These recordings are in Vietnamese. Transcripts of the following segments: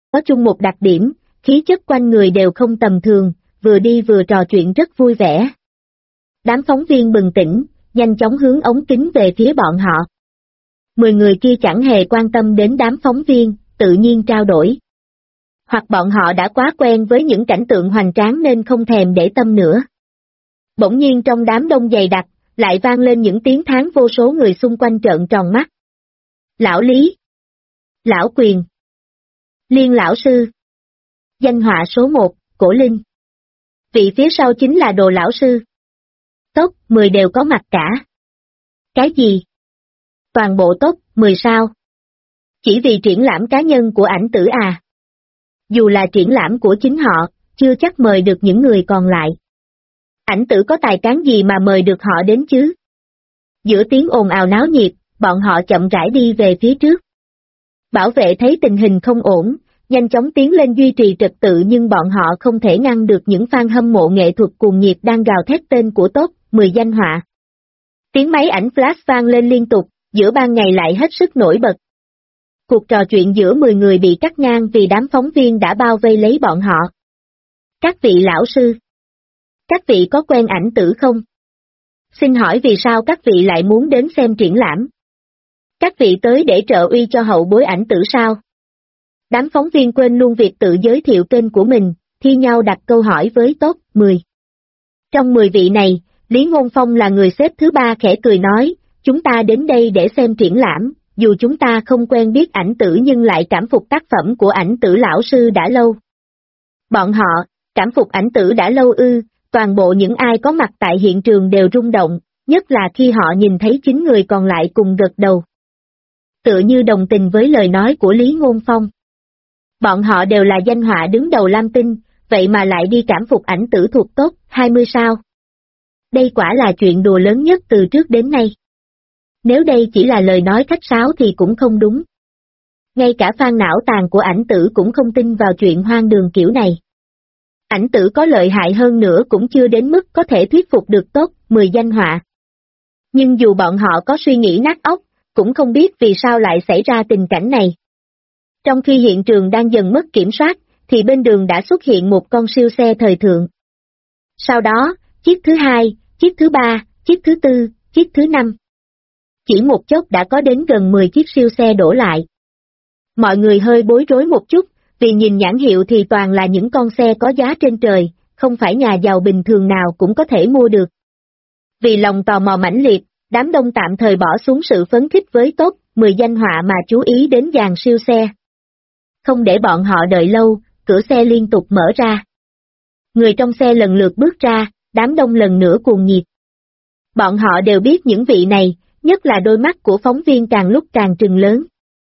có chung một đặc điểm, khí chất quanh người đều không tầm thường, vừa đi vừa trò chuyện rất vui vẻ. Đám phóng viên bừng tỉnh, nhanh chóng hướng ống kính về phía bọn họ. 10 người kia chẳng hề quan tâm đến đám phóng viên, tự nhiên trao đổi. Hoặc bọn họ đã quá quen với những cảnh tượng hoành tráng nên không thèm để tâm nữa. Bỗng nhiên trong đám đông dày đặc, lại vang lên những tiếng thán vô số người xung quanh trợn tròn mắt. Lão Lý, Lão Quyền, Liên Lão Sư, danh họa số 1, Cổ Linh. Vị phía sau chính là Đồ Lão Sư. Top 10 đều có mặt cả. Cái gì? Toàn bộ top 10 sao? Chỉ vì triển lãm cá nhân của ảnh tử à? Dù là triển lãm của chính họ, chưa chắc mời được những người còn lại. Ảnh tử có tài cán gì mà mời được họ đến chứ? Giữa tiếng ồn ào náo nhiệt, bọn họ chậm rãi đi về phía trước. Bảo vệ thấy tình hình không ổn, nhanh chóng tiến lên duy trì trật tự nhưng bọn họ không thể ngăn được những fan hâm mộ nghệ thuật cuồng nhiệt đang gào thét tên của top 10 danh họa. Tiếng máy ảnh flash vang lên liên tục, giữa ban ngày lại hết sức nổi bật. Cuộc trò chuyện giữa 10 người bị cắt ngang vì đám phóng viên đã bao vây lấy bọn họ. Các vị lão sư, các vị có quen ảnh tử không? Xin hỏi vì sao các vị lại muốn đến xem triển lãm? Các vị tới để trợ uy cho hậu bối ảnh tử sao? Đám phóng viên quên luôn việc tự giới thiệu kênh của mình, thi nhau đặt câu hỏi với top 10. Trong 10 vị này, Lý Ngôn Phong là người xếp thứ 3 khẽ cười nói, chúng ta đến đây để xem triển lãm, dù chúng ta không quen biết ảnh tử nhưng lại cảm phục tác phẩm của ảnh tử lão sư đã lâu. Bọn họ, cảm phục ảnh tử đã lâu ư? Toàn bộ những ai có mặt tại hiện trường đều rung động, nhất là khi họ nhìn thấy 9 người còn lại cùng gật đầu. Tựa như đồng tình với lời nói của Lý Ngôn Phong. Bọn họ đều là danh họa đứng đầu Lam Tinh, vậy mà lại đi cảm phục ảnh tử thuộc top 20 sao? Đây quả là chuyện đùa lớn nhất từ trước đến nay. Nếu đây chỉ là lời nói khách sáo thì cũng không đúng. Ngay cả fan não tàn của ảnh tử cũng không tin vào chuyện hoang đường kiểu này. Ảnh tử có lợi hại hơn nữa cũng chưa đến mức có thể thuyết phục được top 10 danh họa. Nhưng dù bọn họ có suy nghĩ nát óc, cũng không biết vì sao lại xảy ra tình cảnh này. Trong khi hiện trường đang dần mất kiểm soát, thì bên đường đã xuất hiện một con siêu xe thời thượng. Sau đó, chiếc thứ 2, chiếc thứ 3, chiếc thứ 4, chiếc thứ 5. Chỉ một chốc đã có đến gần 10 chiếc siêu xe đổ lại. Mọi người hơi bối rối một chút, vì nhìn nhãn hiệu thì toàn là những con xe có giá trên trời, không phải nhà giàu bình thường nào cũng có thể mua được. Vì lòng tò mò mãnh liệt, đám đông tạm thời bỏ xuống sự phấn khích với top 10 danh họa mà chú ý đến dàn siêu xe. Không để bọn họ đợi lâu, cửa xe liên tục mở ra. Người trong xe lần lượt bước ra, đám đông lần nữa cuồng nhiệt. Bọn họ đều biết những vị này, nhất là đôi mắt của phóng viên càng lúc càng trừng lớn.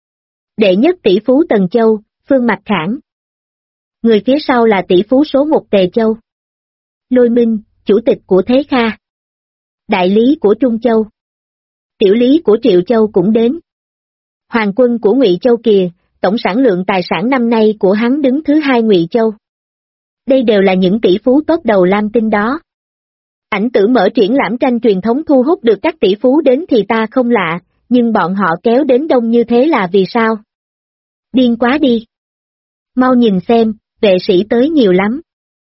Đệ nhất tỷ phú Tần Châu, Phương Mạch Khảng. Người phía sau là tỷ phú số 1 Tề Châu. Lôi Minh, chủ tịch của Thế Kha. Đại lý của Trung Châu. Tiểu lý của Triệu Châu cũng đến. Hoàng quân của Ngụy Châu kìa, tổng sản lượng tài sản năm nay của hắn đứng thứ 2 Ngụy Châu. Đây đều là những tỷ phú tốt đầu Lam Tinh đó. Ảnh tử mở triển lãm tranh truyền thống thu hút được các tỷ phú đến thì ta không lạ, nhưng bọn họ kéo đến đông như thế là vì sao? Điên quá đi. Mau nhìn xem, vệ sĩ tới nhiều lắm.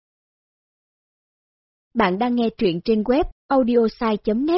Bạn đang nghe truyện trên web audiosai.net.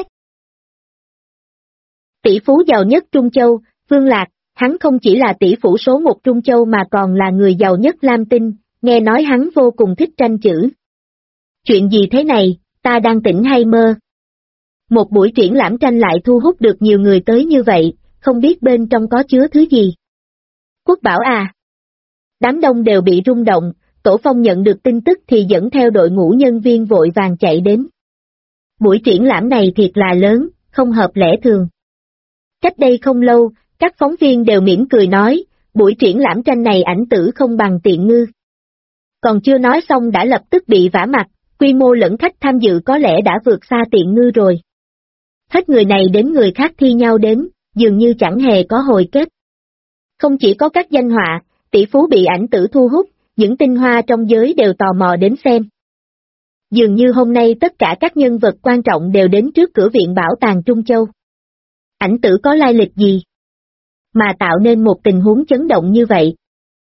Tỷ phú giàu nhất Trung Châu, Vương Lạc, hắn không chỉ là tỷ phú số 1 Trung Châu mà còn là người giàu nhất Lam Tinh, nghe nói hắn vô cùng thích tranh chữ. Chuyện gì thế này, ta đang tỉnh hay mơ? Một buổi triển lãm tranh lại thu hút được nhiều người tới như vậy, không biết bên trong có chứa thứ gì. Quốc bảo à? Đám đông đều bị rung động, Tổ Phong nhận được tin tức thì dẫn theo đội ngũ nhân viên vội vàng chạy đến. Buổi triển lãm này thiệt là lớn, không hợp lẽ thường. Cách đây không lâu, các phóng viên đều mỉm cười nói, buổi triển lãm tranh này ảnh tử không bằng Tiện Ngư. Còn chưa nói xong đã lập tức bị vả mặt, quy mô lẫn khách tham dự có lẽ đã vượt xa Tiện Ngư rồi. Hết người này đến người khác thi nhau đến, dường như chẳng hề có hồi kết. Không chỉ có các danh họa, tỷ phú bị ảnh tử thu hút, những tinh hoa trong giới đều tò mò đến xem. Dường như hôm nay tất cả các nhân vật quan trọng đều đến trước cửa viện bảo tàng Trung Châu. Ảnh tử có lai lịch gì? Mà tạo nên một tình huống chấn động như vậy.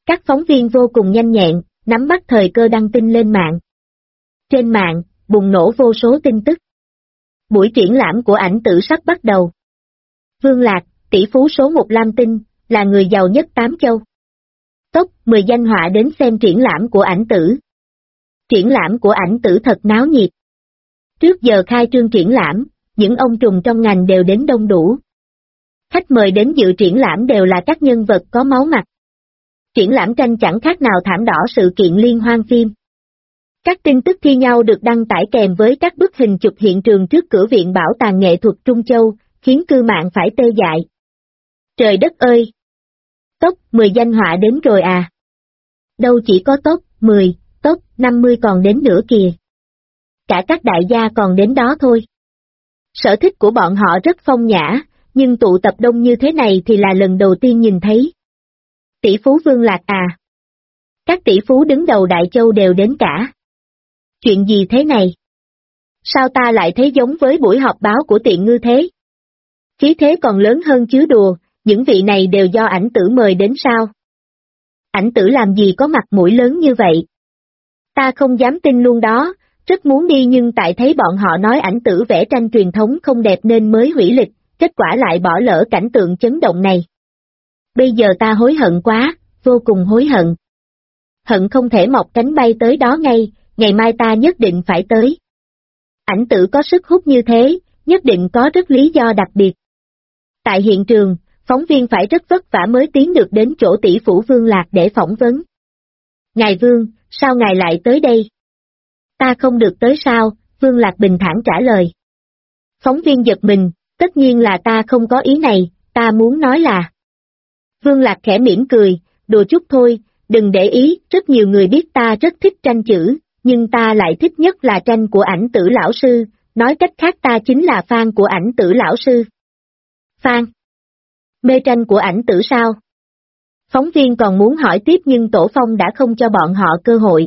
Các phóng viên vô cùng nhanh nhẹn, nắm bắt thời cơ đăng tin lên mạng. Trên mạng, bùng nổ vô số tin tức. Buổi triển lãm của ảnh tử sắp bắt đầu. Vương Lạc, tỷ phú số 1 Lam Tinh, là người giàu nhất 8 châu. Top 10 danh họa đến xem triển lãm của ảnh tử. Triển lãm của ảnh tử thật náo nhiệt. Trước giờ khai trương triển lãm, những ông trùm trong ngành đều đến đông đủ. Khách mời đến dự triển lãm đều là các nhân vật có máu mặt. Triển lãm tranh chẳng khác nào thảm đỏ sự kiện liên hoan phim. Các tin tức thi nhau được đăng tải kèm với các bức hình chụp hiện trường trước cửa Viện Bảo tàng Nghệ thuật Trung Châu, khiến cư mạng phải tê dại. Trời đất ơi! Top 10 danh họa đến rồi à? Đâu chỉ có top 10, top 50 còn đến nữa kìa. Cả các đại gia còn đến đó thôi. Sở thích của bọn họ rất phong nhã, nhưng tụ tập đông như thế này thì là lần đầu tiên nhìn thấy. Tỷ phú Vương Lạc à? Các tỷ phú đứng đầu Đại Châu đều đến cả. Chuyện gì thế này? Sao ta lại thấy giống với buổi họp báo của Tiện Ngư thế? Khí thế còn lớn hơn chứ đùa, những vị này đều do ảnh tử mời đến sao? Ảnh tử làm gì có mặt mũi lớn như vậy? Ta không dám tin luôn đó, rất muốn đi nhưng tại thấy bọn họ nói ảnh tử vẽ tranh truyền thống không đẹp nên mới hủy lịch, kết quả lại bỏ lỡ cảnh tượng chấn động này. Bây giờ ta hối hận quá, vô cùng hối hận. Hận không thể mọc cánh bay tới đó ngay, ngày mai ta nhất định phải tới. Ảnh tử có sức hút như thế, nhất định có rất lý do đặc biệt. Tại hiện trường, phóng viên phải rất vất vả mới tiến được đến chỗ tỷ phú Vương Lạc để phỏng vấn. Ngài Vương, sao ngài lại tới đây? Ta không được tới sao? Vương Lạc bình thản trả lời. Phóng viên giật mình, tất nhiên là ta không có ý này, ta muốn nói là... Vương Lạc khẽ mỉm cười, đùa chút thôi, đừng để ý, rất nhiều người biết ta rất thích tranh chữ, nhưng ta lại thích nhất là tranh của ảnh tử lão sư, nói cách khác ta chính là fan của ảnh tử lão sư. Fan? Mê tranh của ảnh tử sao? Phóng viên còn muốn hỏi tiếp nhưng Tổ Phong đã không cho bọn họ cơ hội.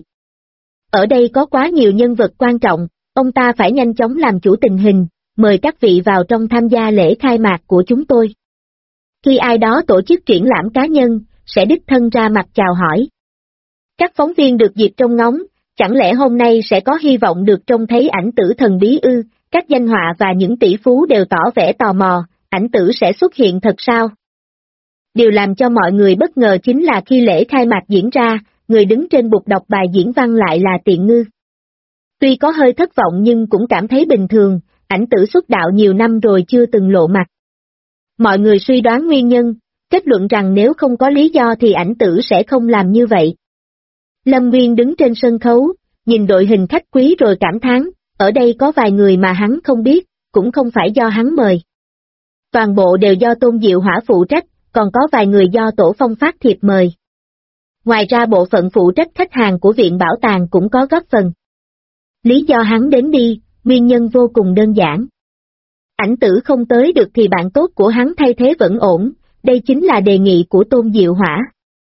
Ở đây có quá nhiều nhân vật quan trọng, ông ta phải nhanh chóng làm chủ tình hình, mời các vị vào trong tham gia lễ khai mạc của chúng tôi. Khi ai đó tổ chức triển lãm cá nhân, sẽ đích thân ra mặt chào hỏi. Các phóng viên được dịp trông ngóng, chẳng lẽ hôm nay sẽ có hy vọng được trông thấy ảnh tử thần bí ư? Các danh họa và những tỷ phú đều tỏ vẻ tò mò, ảnh tử sẽ xuất hiện thật sao? Điều làm cho mọi người bất ngờ chính là khi lễ khai mạc diễn ra, người đứng trên bục đọc bài diễn văn lại là Tiện Ngư. Tuy có hơi thất vọng nhưng cũng cảm thấy bình thường, ảnh tử xuất đạo nhiều năm rồi chưa từng lộ mặt. Mọi người suy đoán nguyên nhân, kết luận rằng nếu không có lý do thì ảnh tử sẽ không làm như vậy. Lâm Nguyên đứng trên sân khấu, nhìn đội hình khách quý rồi cảm thán, ở đây có vài người mà hắn không biết, cũng không phải do hắn mời. Toàn bộ đều do Tôn Diệu Hỏa phụ trách, còn có vài người do Tổ Phong phát thiệp mời. Ngoài ra bộ phận phụ trách khách hàng của Viện Bảo tàng cũng có góp phần. Lý do hắn đến đi, nguyên nhân vô cùng đơn giản. Ảnh tử không tới được thì bạn tốt của hắn thay thế vẫn ổn, đây chính là đề nghị của Tôn Diệu Hỏa.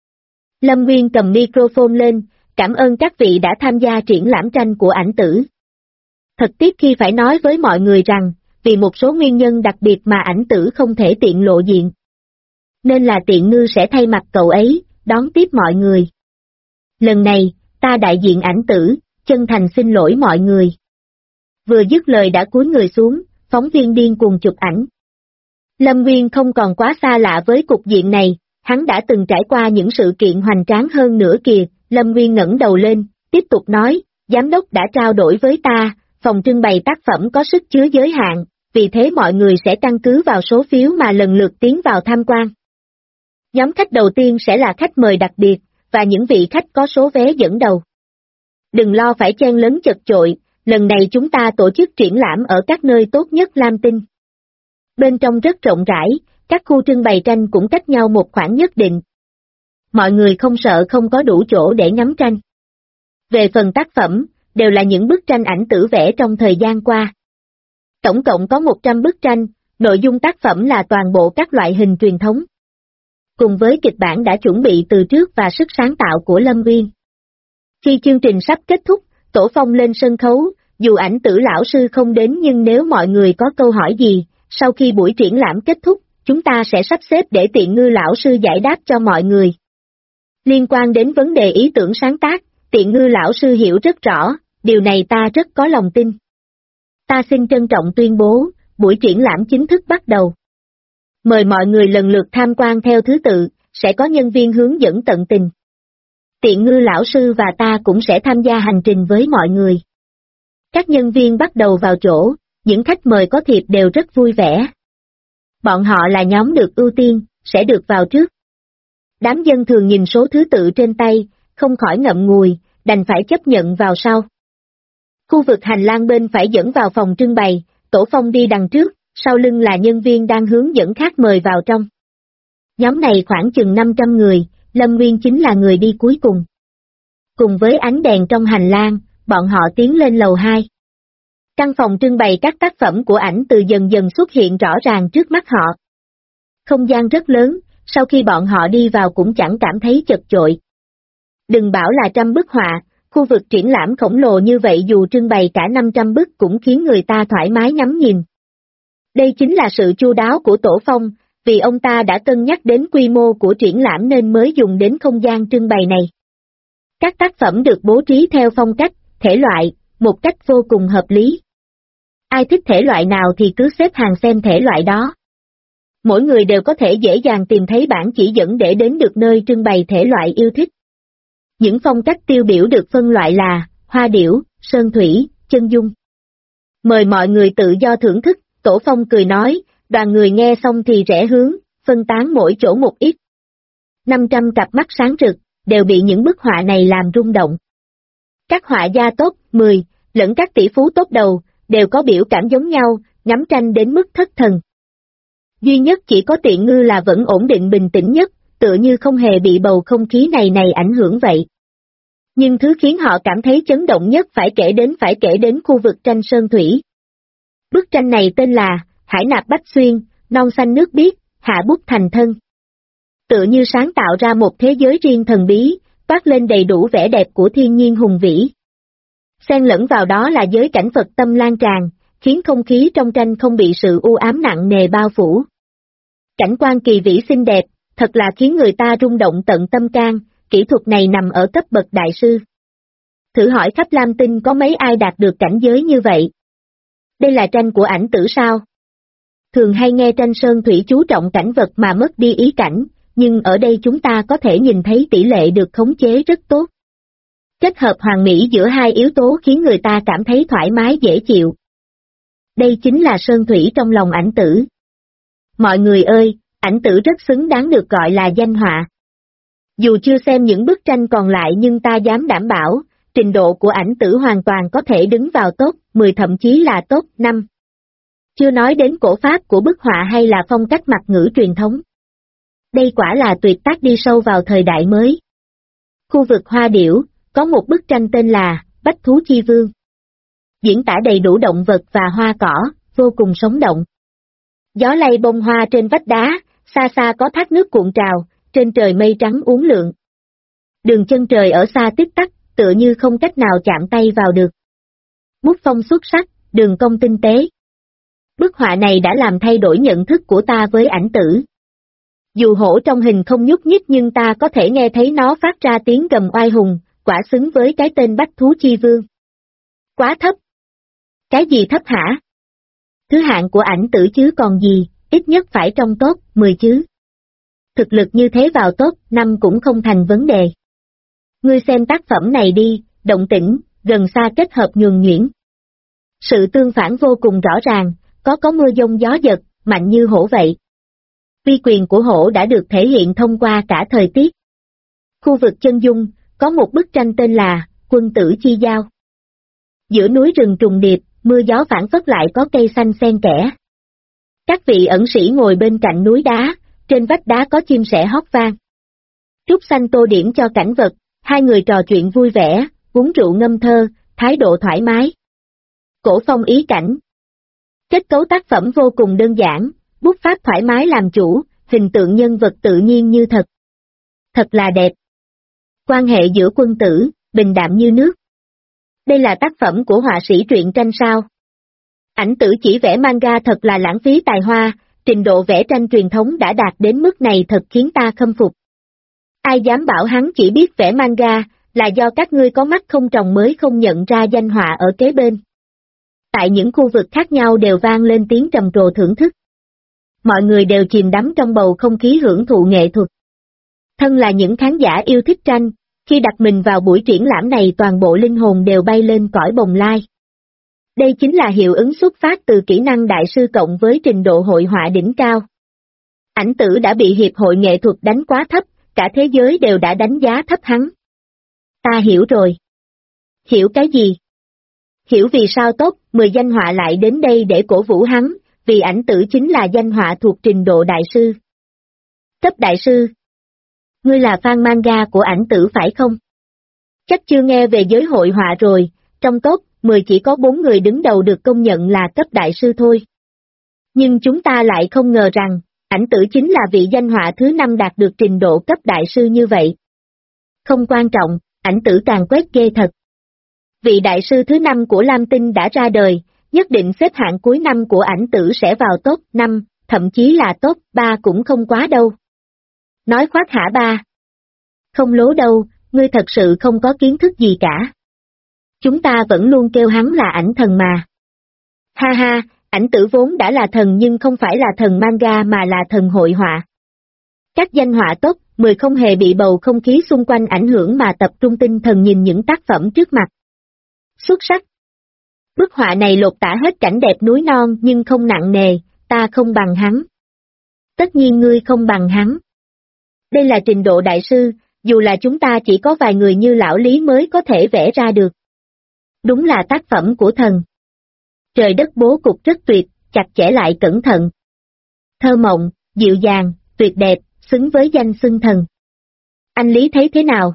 Lâm Nguyên cầm microphone lên, cảm ơn các vị đã tham gia triển lãm tranh của ảnh tử. Thật tiếc khi phải nói với mọi người rằng, vì một số nguyên nhân đặc biệt mà ảnh tử không thể tiện lộ diện. Nên là Tiện Ngư sẽ thay mặt cậu ấy, đón tiếp mọi người. Lần này, ta đại diện ảnh tử, chân thành xin lỗi mọi người. Vừa dứt lời đã cúi người xuống, phóng viên điên cuồng chụp ảnh. Lâm Nguyên không còn quá xa lạ với cục diện này, hắn đã từng trải qua những sự kiện hoành tráng hơn nữa kìa. Lâm Nguyên ngẩng đầu lên, tiếp tục nói, giám đốc đã trao đổi với ta, phòng trưng bày tác phẩm có sức chứa giới hạn, vì thế mọi người sẽ căn cứ vào số phiếu mà lần lượt tiến vào tham quan. Nhóm khách đầu tiên sẽ là khách mời đặc biệt, và những vị khách có số vé dẫn đầu. Đừng lo phải chen lấn chật chội, lần này chúng ta tổ chức triển lãm ở các nơi tốt nhất Lam Tinh. Bên trong rất rộng rãi, các khu trưng bày tranh cũng cách nhau một khoảng nhất định. Mọi người không sợ không có đủ chỗ để ngắm tranh. Về phần tác phẩm, đều là những bức tranh ảnh tử vẽ trong thời gian qua. Tổng cộng có 100 bức tranh, nội dung tác phẩm là toàn bộ các loại hình truyền thống. Cùng với kịch bản đã chuẩn bị từ trước và sức sáng tạo của Lâm Nguyên. Khi chương trình sắp kết thúc, Tổ Phong lên sân khấu, dù ảnh tử lão sư không đến nhưng nếu mọi người có câu hỏi gì, sau khi buổi triển lãm kết thúc, chúng ta sẽ sắp xếp để Tiện Ngư lão sư giải đáp cho mọi người. Liên quan đến vấn đề ý tưởng sáng tác, Tiện Ngư lão sư hiểu rất rõ, điều này ta rất có lòng tin. Ta xin trân trọng tuyên bố, buổi triển lãm chính thức bắt đầu. Mời mọi người lần lượt tham quan theo thứ tự, sẽ có nhân viên hướng dẫn tận tình. Tiện Ngư lão sư và ta cũng sẽ tham gia hành trình với mọi người. Các nhân viên bắt đầu vào chỗ, những khách mời có thiệp đều rất vui vẻ. Bọn họ là nhóm được ưu tiên, sẽ được vào trước. Đám dân thường nhìn số thứ tự trên tay, không khỏi ngậm ngùi, đành phải chấp nhận vào sau. Khu vực hành lang bên phải dẫn vào phòng trưng bày, Tổ Phong đi đằng trước, sau lưng là nhân viên đang hướng dẫn khách mời vào trong. Nhóm này khoảng chừng 500 người, Lâm Nguyên chính là người đi cuối cùng. Cùng với ánh đèn trong hành lang, bọn họ tiến lên lầu 2. Căn phòng trưng bày các tác phẩm của ảnh từ dần dần xuất hiện rõ ràng trước mắt họ. Không gian rất lớn, sau khi bọn họ đi vào cũng chẳng cảm thấy chật chội. Đừng bảo là 100 bức họa, khu vực triển lãm khổng lồ như vậy dù trưng bày cả 500 bức cũng khiến người ta thoải mái ngắm nhìn. Đây chính là sự chu đáo của Tổ Phong, vì ông ta đã cân nhắc đến quy mô của triển lãm nên mới dùng đến không gian trưng bày này. Các tác phẩm được bố trí theo phong cách, thể loại, một cách vô cùng hợp lý. Ai thích thể loại nào thì cứ xếp hàng xem thể loại đó. Mỗi người đều có thể dễ dàng tìm thấy bản chỉ dẫn để đến được nơi trưng bày thể loại yêu thích. Những phong cách tiêu biểu được phân loại là hoa điểu, sơn thủy, chân dung. Mời mọi người tự do thưởng thức, Tổ Phong cười nói, đoàn người nghe xong thì rẽ hướng, phân tán mỗi chỗ một ít. 500 cặp mắt sáng rực, đều bị những bức họa này làm rung động. Các họa gia top 10, lẫn các tỷ phú top đầu, đều có biểu cảm giống nhau, ngắm tranh đến mức thất thần. Duy nhất chỉ có Tiện Ngư là vẫn ổn định bình tĩnh nhất, tựa như không hề bị bầu không khí này ảnh hưởng vậy. Nhưng thứ khiến họ cảm thấy chấn động nhất phải kể đến khu vực tranh sơn thủy. Bức tranh này tên là Hải nạp bách xuyên, non xanh nước biếc, hạ bút thành thân. Tựa như sáng tạo ra một thế giới riêng thần bí, toát lên đầy đủ vẻ đẹp của thiên nhiên hùng vĩ. Xen lẫn vào đó là giới cảnh Phật tâm lan tràn, khiến không khí trong tranh không bị sự u ám nặng nề bao phủ. Cảnh quan kỳ vĩ xinh đẹp, thật là khiến người ta rung động tận tâm can, kỹ thuật này nằm ở cấp bậc đại sư. Thử hỏi khắp Lam Tinh có mấy ai đạt được cảnh giới như vậy? Đây là tranh của ảnh tử sao? Thường hay nghe tranh sơn thủy chú trọng cảnh vật mà mất đi ý cảnh, nhưng ở đây chúng ta có thể nhìn thấy tỷ lệ được khống chế rất tốt. Kết hợp hoàn mỹ giữa hai yếu tố khiến người ta cảm thấy thoải mái dễ chịu. Đây chính là sơn thủy trong lòng ảnh tử. Mọi người ơi, ảnh tử rất xứng đáng được gọi là danh họa. Dù chưa xem những bức tranh còn lại nhưng ta dám đảm bảo, trình độ của ảnh tử hoàn toàn có thể đứng vào top 10 thậm chí là top 5. Chưa nói đến cổ pháp của bức họa hay là phong cách mặt ngữ truyền thống. Đây quả là tuyệt tác đi sâu vào thời đại mới. Khu vực hoa điểu, có một bức tranh tên là Bách Thú Chi Vương. Diễn tả đầy đủ động vật và hoa cỏ, vô cùng sống động. Gió lay bông hoa trên vách đá, xa xa có thác nước cuộn trào, trên trời mây trắng uốn lượn. Đường chân trời ở xa tích tắc, tựa như không cách nào chạm tay vào được. Bút phong xuất sắc, đường cong tinh tế. Bức họa này đã làm thay đổi nhận thức của ta với ảnh tử. Dù hổ trong hình không nhúc nhích nhưng ta có thể nghe thấy nó phát ra tiếng gầm oai hùng, quả xứng với cái tên Bách Thú Chi Vương. Quá thấp. Cái gì thấp hả? Thứ hạng của ảnh tử chứ còn gì, ít nhất phải trong top 10 chứ. Thực lực như thế vào top 5 cũng không thành vấn đề. Ngươi xem tác phẩm này đi, động tĩnh, gần xa kết hợp nhuần nhuyễn. Sự tương phản vô cùng rõ ràng, có mưa giông gió giật, mạnh như hổ vậy. Uy quyền của hổ đã được thể hiện thông qua cả thời tiết. Khu vực chân dung, có một bức tranh tên là Quân tử chi giao. Giữa núi rừng trùng điệp, mưa gió phản phất lại có cây xanh xen kẽ. Các vị ẩn sĩ ngồi bên cạnh núi đá, trên vách đá có chim sẻ hót vang. Trúc xanh tô điểm cho cảnh vật, hai người trò chuyện vui vẻ, uống rượu ngâm thơ, thái độ thoải mái. Cổ phong ý cảnh. Kết cấu tác phẩm vô cùng đơn giản, bút pháp thoải mái làm chủ, hình tượng nhân vật tự nhiên như thật. Thật là đẹp. Quan hệ giữa quân tử, bình đạm như nước. Đây là tác phẩm của họa sĩ truyện tranh sao? Ảnh tử chỉ vẽ manga thật là lãng phí tài hoa, trình độ vẽ tranh truyền thống đã đạt đến mức này thật khiến ta khâm phục. Ai dám bảo hắn chỉ biết vẽ manga, là do các ngươi có mắt không tròng mới không nhận ra danh họa ở kế bên. Tại những khu vực khác nhau đều vang lên tiếng trầm trồ thưởng thức. Mọi người đều chìm đắm trong bầu không khí hưởng thụ nghệ thuật. Thân là những khán giả yêu thích tranh, khi đặt mình vào buổi triển lãm này toàn bộ linh hồn đều bay lên cõi bồng lai. Đây chính là hiệu ứng xuất phát từ kỹ năng đại sư cộng với trình độ hội họa đỉnh cao. Ảnh Tử đã bị Hiệp hội Nghệ thuật đánh quá thấp, cả thế giới đều đã đánh giá thấp hắn. Ta hiểu rồi. Hiểu cái gì? Hiểu vì sao top 10 danh họa lại đến đây để cổ vũ hắn, vì Ảnh Tử chính là danh họa thuộc trình độ đại sư. Cấp đại sư. Ngươi là fan manga của Ảnh Tử phải không? Chắc chưa nghe về giới hội họa rồi, trong top 10 chỉ có 4 người đứng đầu được công nhận là cấp đại sư thôi. Nhưng chúng ta lại không ngờ rằng, Ảnh Tử chính là vị danh họa thứ 5 đạt được trình độ cấp đại sư như vậy. Không quan trọng, Ảnh Tử càng quét ghê thật. Vị đại sư thứ 5 của Lam Tinh đã ra đời, nhất định xếp hạng cuối năm của Ảnh Tử sẽ vào top 5, thậm chí là top 3 cũng không quá đâu. Nói khoác hả ba? Không lố đâu, ngươi thật sự không có kiến thức gì cả. Chúng ta vẫn luôn kêu hắn là Ảnh Thần mà. Ha ha, Ảnh Tử vốn đã là thần nhưng không phải là thần manga mà là thần hội họa. Các danh họa top 10 không hề bị bầu không khí xung quanh ảnh hưởng mà tập trung tinh thần nhìn những tác phẩm trước mặt. Xuất sắc. Bức họa này lột tả hết cảnh đẹp núi non nhưng không nặng nề, ta không bằng hắn. Tất nhiên ngươi không bằng hắn. Đây là trình độ đại sư, dù là chúng ta chỉ có vài người như lão Lý mới có thể vẽ ra được. Đúng là tác phẩm của thần. Trời đất bố cục rất tuyệt, chặt chẽ lại cẩn thận. Thơ mộng, dịu dàng, tuyệt đẹp, xứng với danh xưng thần. Anh Lý thấy thế nào?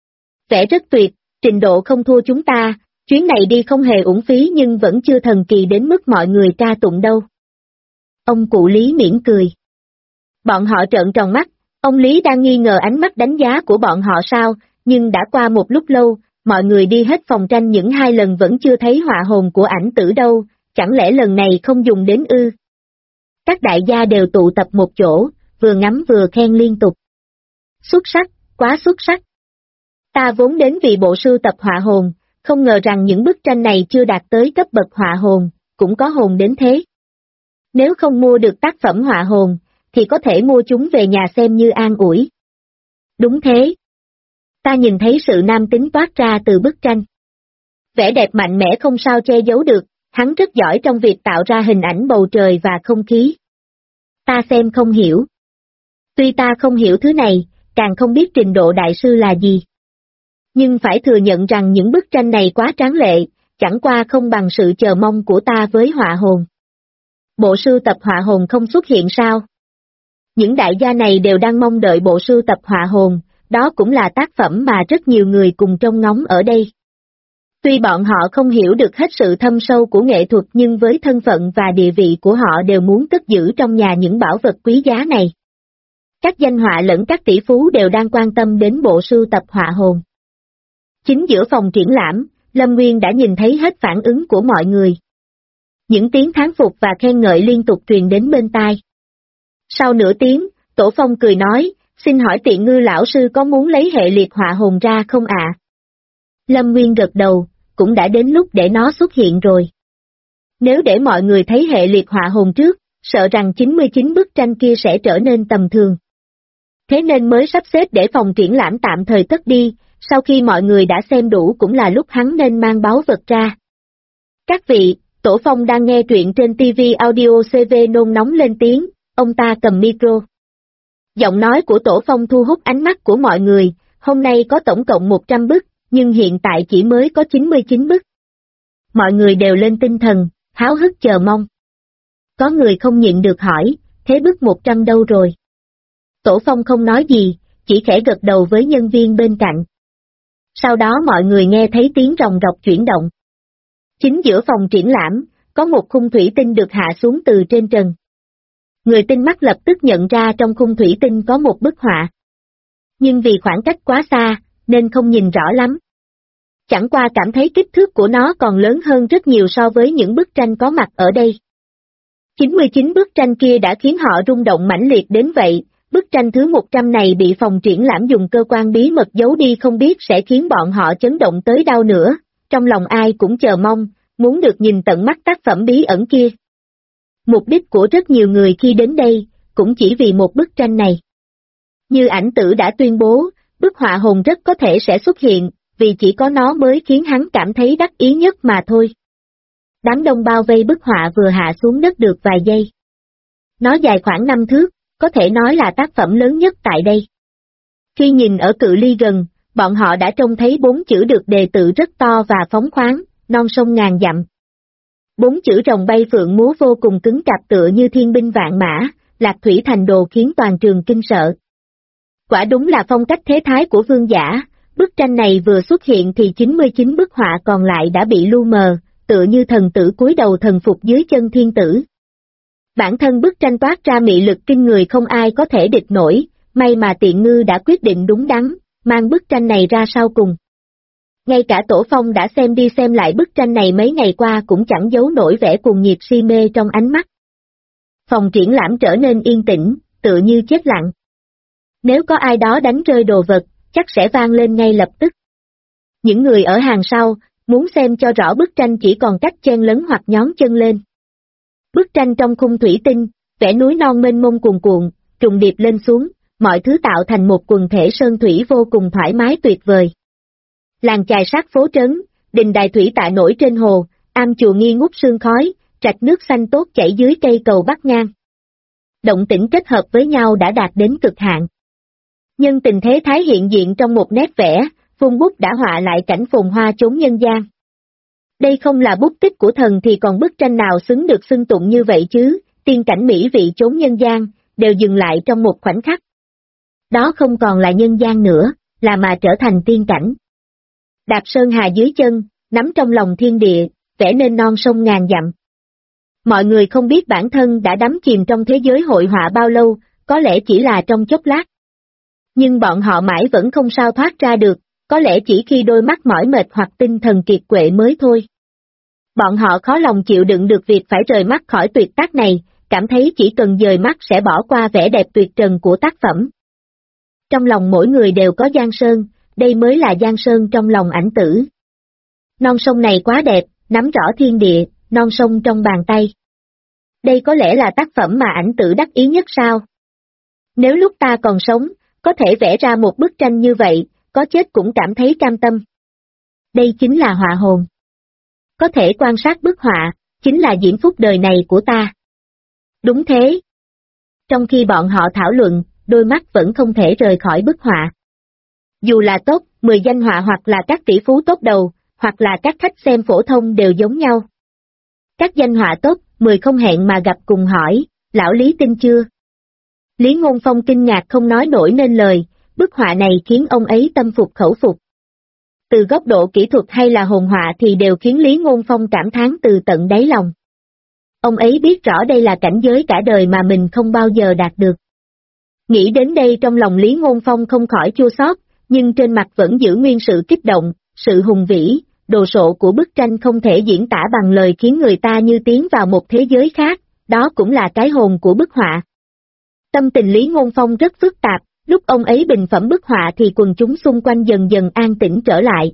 Vẽ rất tuyệt, trình độ không thua chúng ta, chuyến này đi không hề uổng phí nhưng vẫn chưa thần kỳ đến mức mọi người ca tụng đâu. Ông cụ Lý mỉm cười. Bọn họ trợn tròn mắt, ông Lý đang nghi ngờ ánh mắt đánh giá của bọn họ sao, nhưng đã qua một lúc lâu, mọi người đi hết phòng tranh những 2 lần vẫn chưa thấy họa hồn của Ảnh Tử đâu, chẳng lẽ lần này không dùng đến ư? Các đại gia đều tụ tập một chỗ, vừa ngắm vừa khen liên tục. Xuất sắc, quá xuất sắc. Ta vốn đến vì bộ sưu tập họa hồn, không ngờ rằng những bức tranh này chưa đạt tới cấp bậc họa hồn, cũng có hồn đến thế. Nếu không mua được tác phẩm họa hồn, thì có thể mua chúng về nhà xem như an ủi. Đúng thế. Ta nhìn thấy sự nam tính toát ra từ bức tranh. Vẻ đẹp mạnh mẽ không sao che giấu được, hắn rất giỏi trong việc tạo ra hình ảnh bầu trời và không khí. Ta xem không hiểu. Tuy ta không hiểu thứ này, càng không biết trình độ đại sư là gì. Nhưng phải thừa nhận rằng những bức tranh này quá tráng lệ, chẳng qua không bằng sự chờ mong của ta với họa hồn. Bộ sưu tập họa hồn không xuất hiện sao? Những đại gia này đều đang mong đợi bộ sưu tập họa hồn, đó cũng là tác phẩm mà rất nhiều người cùng trông ngóng ở đây. Tuy bọn họ không hiểu được hết sự thâm sâu của nghệ thuật nhưng với thân phận và địa vị của họ đều muốn cất giữ trong nhà những bảo vật quý giá này. Các danh họa lẫn các tỷ phú đều đang quan tâm đến bộ sưu tập họa hồn. Chính giữa phòng triển lãm, Lâm Nguyên đã nhìn thấy hết phản ứng của mọi người. Những tiếng thán phục và khen ngợi liên tục truyền đến bên tai. Sau nửa tiếng, Tổ Phong cười nói, xin hỏi Tiện Ngư lão sư có muốn lấy hệ liệt họa hồn ra không ạ? Lâm Nguyên gật đầu, cũng đã đến lúc để nó xuất hiện rồi. Nếu để mọi người thấy hệ liệt họa hồn trước, sợ rằng 99 bức tranh kia sẽ trở nên tầm thường. Thế nên mới sắp xếp để phòng triển lãm tạm thời cất đi, sau khi mọi người đã xem đủ cũng là lúc hắn nên mang báu vật ra. Các vị, Tổ Phong đang nghe truyện trên TV Audio CV nôn nóng lên tiếng, ông ta cầm micro. Giọng nói của Tổ Phong thu hút ánh mắt của mọi người, hôm nay có tổng cộng 100 bức, nhưng hiện tại chỉ mới có 99 bức. Mọi người đều lên tinh thần, háo hức chờ mong. Có người không nhịn được hỏi, thế bức 100 đâu rồi? Tổ Phong không nói gì, chỉ khẽ gật đầu với nhân viên bên cạnh. Sau đó mọi người nghe thấy tiếng ròng rọc chuyển động. Chính giữa phòng triển lãm, có một khung thủy tinh được hạ xuống từ trên trần. Người tinh mắt lập tức nhận ra trong khung thủy tinh có một bức họa. Nhưng vì khoảng cách quá xa, nên không nhìn rõ lắm. Chẳng qua cảm thấy kích thước của nó còn lớn hơn rất nhiều so với những bức tranh có mặt ở đây. 99 bức tranh kia đã khiến họ rung động mãnh liệt đến vậy, Bức tranh thứ 100 này bị phòng triển lãm dùng cơ quan bí mật giấu đi không biết sẽ khiến bọn họ chấn động tới đâu nữa, trong lòng ai cũng chờ mong, muốn được nhìn tận mắt tác phẩm bí ẩn kia. Mục đích của rất nhiều người khi đến đây, cũng chỉ vì một bức tranh này. Như ảnh tử đã tuyên bố, bức họa hồn rất có thể sẽ xuất hiện, vì chỉ có nó mới khiến hắn cảm thấy đắc ý nhất mà thôi. Đám đông bao vây bức họa vừa hạ xuống đất được vài giây. Nó dài khoảng 5 thước, có thể nói là tác phẩm lớn nhất tại đây. Khi nhìn ở cự ly gần, bọn họ đã trông thấy 4 chữ được đề tự rất to và phóng khoáng, non sông ngàn dặm. 4 chữ rồng bay phượng múa vô cùng cứng cáp tựa như thiên binh vạn mã, lạc thủy thành đồ khiến toàn trường kinh sợ. Quả đúng là phong cách thế thái của vương giả, bức tranh này vừa xuất hiện thì 99 bức họa còn lại đã bị lu mờ, tựa như thần tử cúi đầu thần phục dưới chân thiên tử. Bản thân bức tranh toát ra mị lực kinh người không ai có thể địch nổi, may mà Tiện Ngư đã quyết định đúng đắn, mang bức tranh này ra sau cùng. Ngay cả Tổ Phong đã xem đi xem lại bức tranh này mấy ngày qua cũng chẳng giấu nổi vẻ cuồng nhiệt si mê trong ánh mắt. Phòng triển lãm trở nên yên tĩnh, tựa như chết lặng. Nếu có ai đó đánh rơi đồ vật, chắc sẽ vang lên ngay lập tức. Những người ở hàng sau, muốn xem cho rõ bức tranh chỉ còn cách chen lấn hoặc nhón chân lên. Bức tranh trong khung thủy tinh, vẽ núi non mênh mông cuồn cuộn, trùng điệp lên xuống, mọi thứ tạo thành một quần thể sơn thủy vô cùng thoải mái tuyệt vời. Làng chài sát phố trấn, đình đài thủy tạ nổi trên hồ, am chùa nghi ngút sương khói, rạch nước xanh tốt chảy dưới cây cầu bắc ngang. Động tĩnh kết hợp với nhau đã đạt đến cực hạn. Nhân tình thế thái hiện diện trong một nét vẽ, vung bút đã họa lại cảnh phồn hoa chốn nhân gian. Đây không là bút tích của thần thì còn bức tranh nào xứng được xưng tụng như vậy chứ, tiên cảnh mỹ vị chốn nhân gian, đều dừng lại trong một khoảnh khắc. Đó không còn là nhân gian nữa, là mà trở thành tiên cảnh. Đạp sơn hà dưới chân, nắm trong lòng thiên địa, vẽ nên non sông ngàn dặm. Mọi người không biết bản thân đã đắm chìm trong thế giới hội họa bao lâu, có lẽ chỉ là trong chốc lát. Nhưng bọn họ mãi vẫn không sao thoát ra được, có lẽ chỉ khi đôi mắt mỏi mệt hoặc tinh thần kiệt quệ mới thôi. Bọn họ khó lòng chịu đựng được việc phải rời mắt khỏi tuyệt tác này, cảm thấy chỉ cần dời mắt sẽ bỏ qua vẻ đẹp tuyệt trần của tác phẩm. Trong lòng mỗi người đều có giang sơn, đây mới là giang sơn trong lòng ảnh tử. Non sông này quá đẹp, nắm rõ thiên địa, non sông trong bàn tay. Đây có lẽ là tác phẩm mà ảnh tử đắc ý nhất sao? Nếu lúc ta còn sống, có thể vẽ ra một bức tranh như vậy, có chết cũng cảm thấy cam tâm. Đây chính là họa hồn. Có thể quan sát bức họa, chính là diễm phúc đời này của ta. Đúng thế. Trong khi bọn họ thảo luận, đôi mắt vẫn không thể rời khỏi bức họa. Dù là top 10 danh họa hoặc là các tỷ phú top đầu, hoặc là các khách xem phổ thông đều giống nhau. Các danh họa top 10 không hẹn mà gặp cùng hỏi, lão Lý tin chưa? Lý Ngôn Phong kinh ngạc không nói nổi nên lời, bức họa này khiến ông ấy tâm phục khẩu phục. Từ góc độ kỹ thuật hay là hồn họa thì đều khiến Lý Ngôn Phong cảm thán từ tận đáy lòng. Ông ấy biết rõ đây là cảnh giới cả đời mà mình không bao giờ đạt được. Nghĩ đến đây trong lòng Lý Ngôn Phong không khỏi chua xót, nhưng trên mặt vẫn giữ nguyên sự kích động, sự hùng vĩ, đồ sộ của bức tranh không thể diễn tả bằng lời khiến người ta như tiến vào một thế giới khác, đó cũng là cái hồn của bức họa. Tâm tình Lý Ngôn Phong rất phức tạp, lúc ông ấy bình phẩm bức họa thì quần chúng xung quanh dần dần an tĩnh trở lại.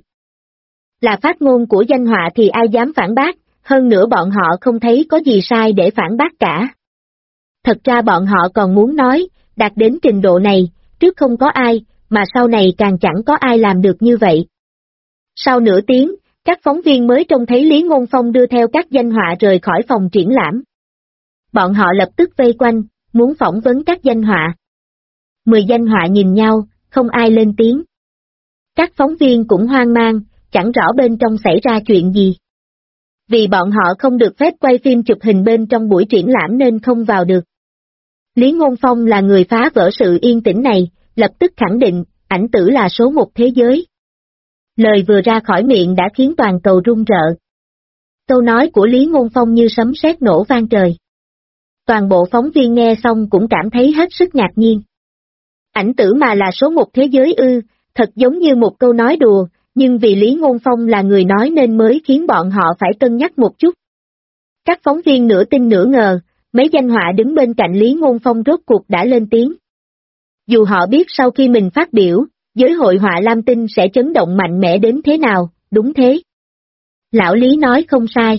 Là phát ngôn của danh họa thì ai dám phản bác, hơn nữa bọn họ không thấy có gì sai để phản bác cả. Thật ra bọn họ còn muốn nói, đạt đến trình độ này, trước không có ai, mà sau này càng chẳng có ai làm được như vậy. Sau nửa tiếng, các phóng viên mới trông thấy Lý Ngôn Phong đưa theo các danh họa rời khỏi phòng triển lãm. Bọn họ lập tức vây quanh, muốn phỏng vấn các danh họa. 10 danh họa nhìn nhau, không ai lên tiếng. Các phóng viên cũng hoang mang, chẳng rõ bên trong xảy ra chuyện gì. Vì bọn họ không được phép quay phim chụp hình bên trong buổi triển lãm nên không vào được. Lý Ngôn Phong là người phá vỡ sự yên tĩnh này, lập tức khẳng định, ảnh tử là số một thế giới. Lời vừa ra khỏi miệng đã khiến toàn cầu rung rợ. Câu nói của Lý Ngôn Phong như sấm sét nổ vang trời. Toàn bộ phóng viên nghe xong cũng cảm thấy hết sức ngạc nhiên. Ảnh tử mà là số một thế giới ư, thật giống như một câu nói đùa, nhưng vì Lý Ngôn Phong là người nói nên mới khiến bọn họ phải cân nhắc một chút. Các phóng viên nửa tin nửa ngờ, mấy danh họa đứng bên cạnh Lý Ngôn Phong rốt cuộc đã lên tiếng. Dù họ biết sau khi mình phát biểu, giới hội họa Lam Tinh sẽ chấn động mạnh mẽ đến thế nào, đúng thế. Lão Lý nói không sai.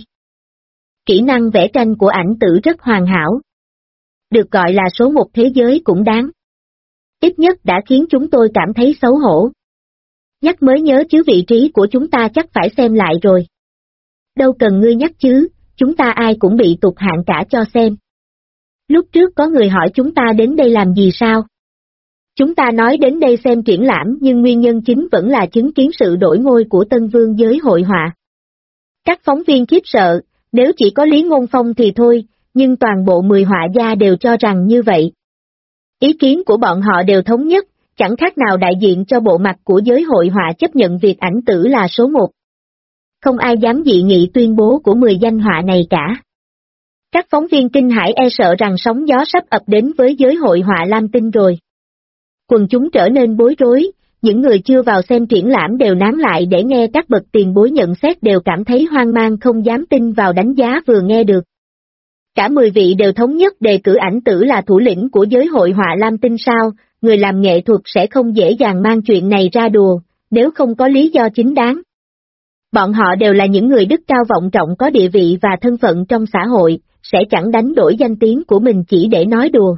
Kỹ năng vẽ tranh của ảnh tử rất hoàn hảo. Được gọi là số một thế giới cũng đáng. Ít nhất đã khiến chúng tôi cảm thấy xấu hổ. Nhắc mới nhớ chứ vị trí của chúng ta chắc phải xem lại rồi. Đâu cần ngươi nhắc chứ, chúng ta ai cũng bị tụt hạng cả cho xem. Lúc trước có người hỏi chúng ta đến đây làm gì sao? Chúng ta nói đến đây xem triển lãm nhưng nguyên nhân chính vẫn là chứng kiến sự đổi ngôi của tân vương giới hội họa. Các phóng viên khiếp sợ, nếu chỉ có Lý Ngôn Phong thì thôi, nhưng toàn bộ 10 họa gia đều cho rằng như vậy. Ý kiến của bọn họ đều thống nhất, chẳng khác nào đại diện cho bộ mặt của giới hội họa chấp nhận việc ảnh tử là số một. Không ai dám dị nghị tuyên bố của 10 danh họa này cả. Các phóng viên kinh hãi e sợ rằng sóng gió sắp ập đến với giới hội họa Lam Tinh rồi. Quần chúng trở nên bối rối, những người chưa vào xem triển lãm đều nán lại để nghe các bậc tiền bối nhận xét đều cảm thấy hoang mang không dám tin vào đánh giá vừa nghe được. Cả 10 vị đều thống nhất đề cử ảnh tử là thủ lĩnh của giới hội họa Lam Tinh sao, người làm nghệ thuật sẽ không dễ dàng mang chuyện này ra đùa, nếu không có lý do chính đáng. Bọn họ đều là những người đức cao vọng trọng có địa vị và thân phận trong xã hội, sẽ chẳng đánh đổi danh tiếng của mình chỉ để nói đùa.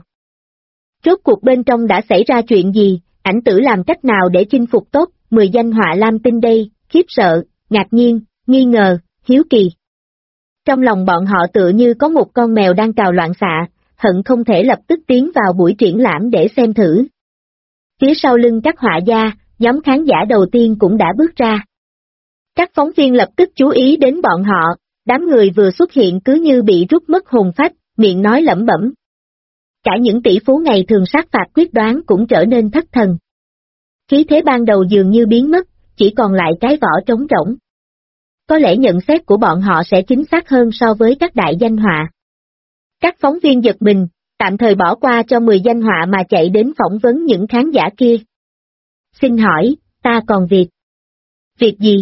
Rốt cuộc bên trong đã xảy ra chuyện gì, ảnh tử làm cách nào để chinh phục top 10 danh họa Lam Tinh đây, khiếp sợ, ngạc nhiên, nghi ngờ, hiếu kỳ. Trong lòng bọn họ tựa như có một con mèo đang cào loạn xạ, hận không thể lập tức tiến vào buổi triển lãm để xem thử. Phía sau lưng các họa gia, nhóm khán giả đầu tiên cũng đã bước ra. Các phóng viên lập tức chú ý đến bọn họ, đám người vừa xuất hiện cứ như bị rút mất hồn phách, miệng nói lẩm bẩm. Cả những tỷ phú ngày thường sát phạt quyết đoán cũng trở nên thất thần. Khí thế ban đầu dường như biến mất, chỉ còn lại cái vỏ trống rỗng. Có lẽ nhận xét của bọn họ sẽ chính xác hơn so với các đại danh họa. Các phóng viên giật mình, tạm thời bỏ qua cho 10 danh họa mà chạy đến phỏng vấn những khán giả kia. Xin hỏi, ta còn việc. Việc gì?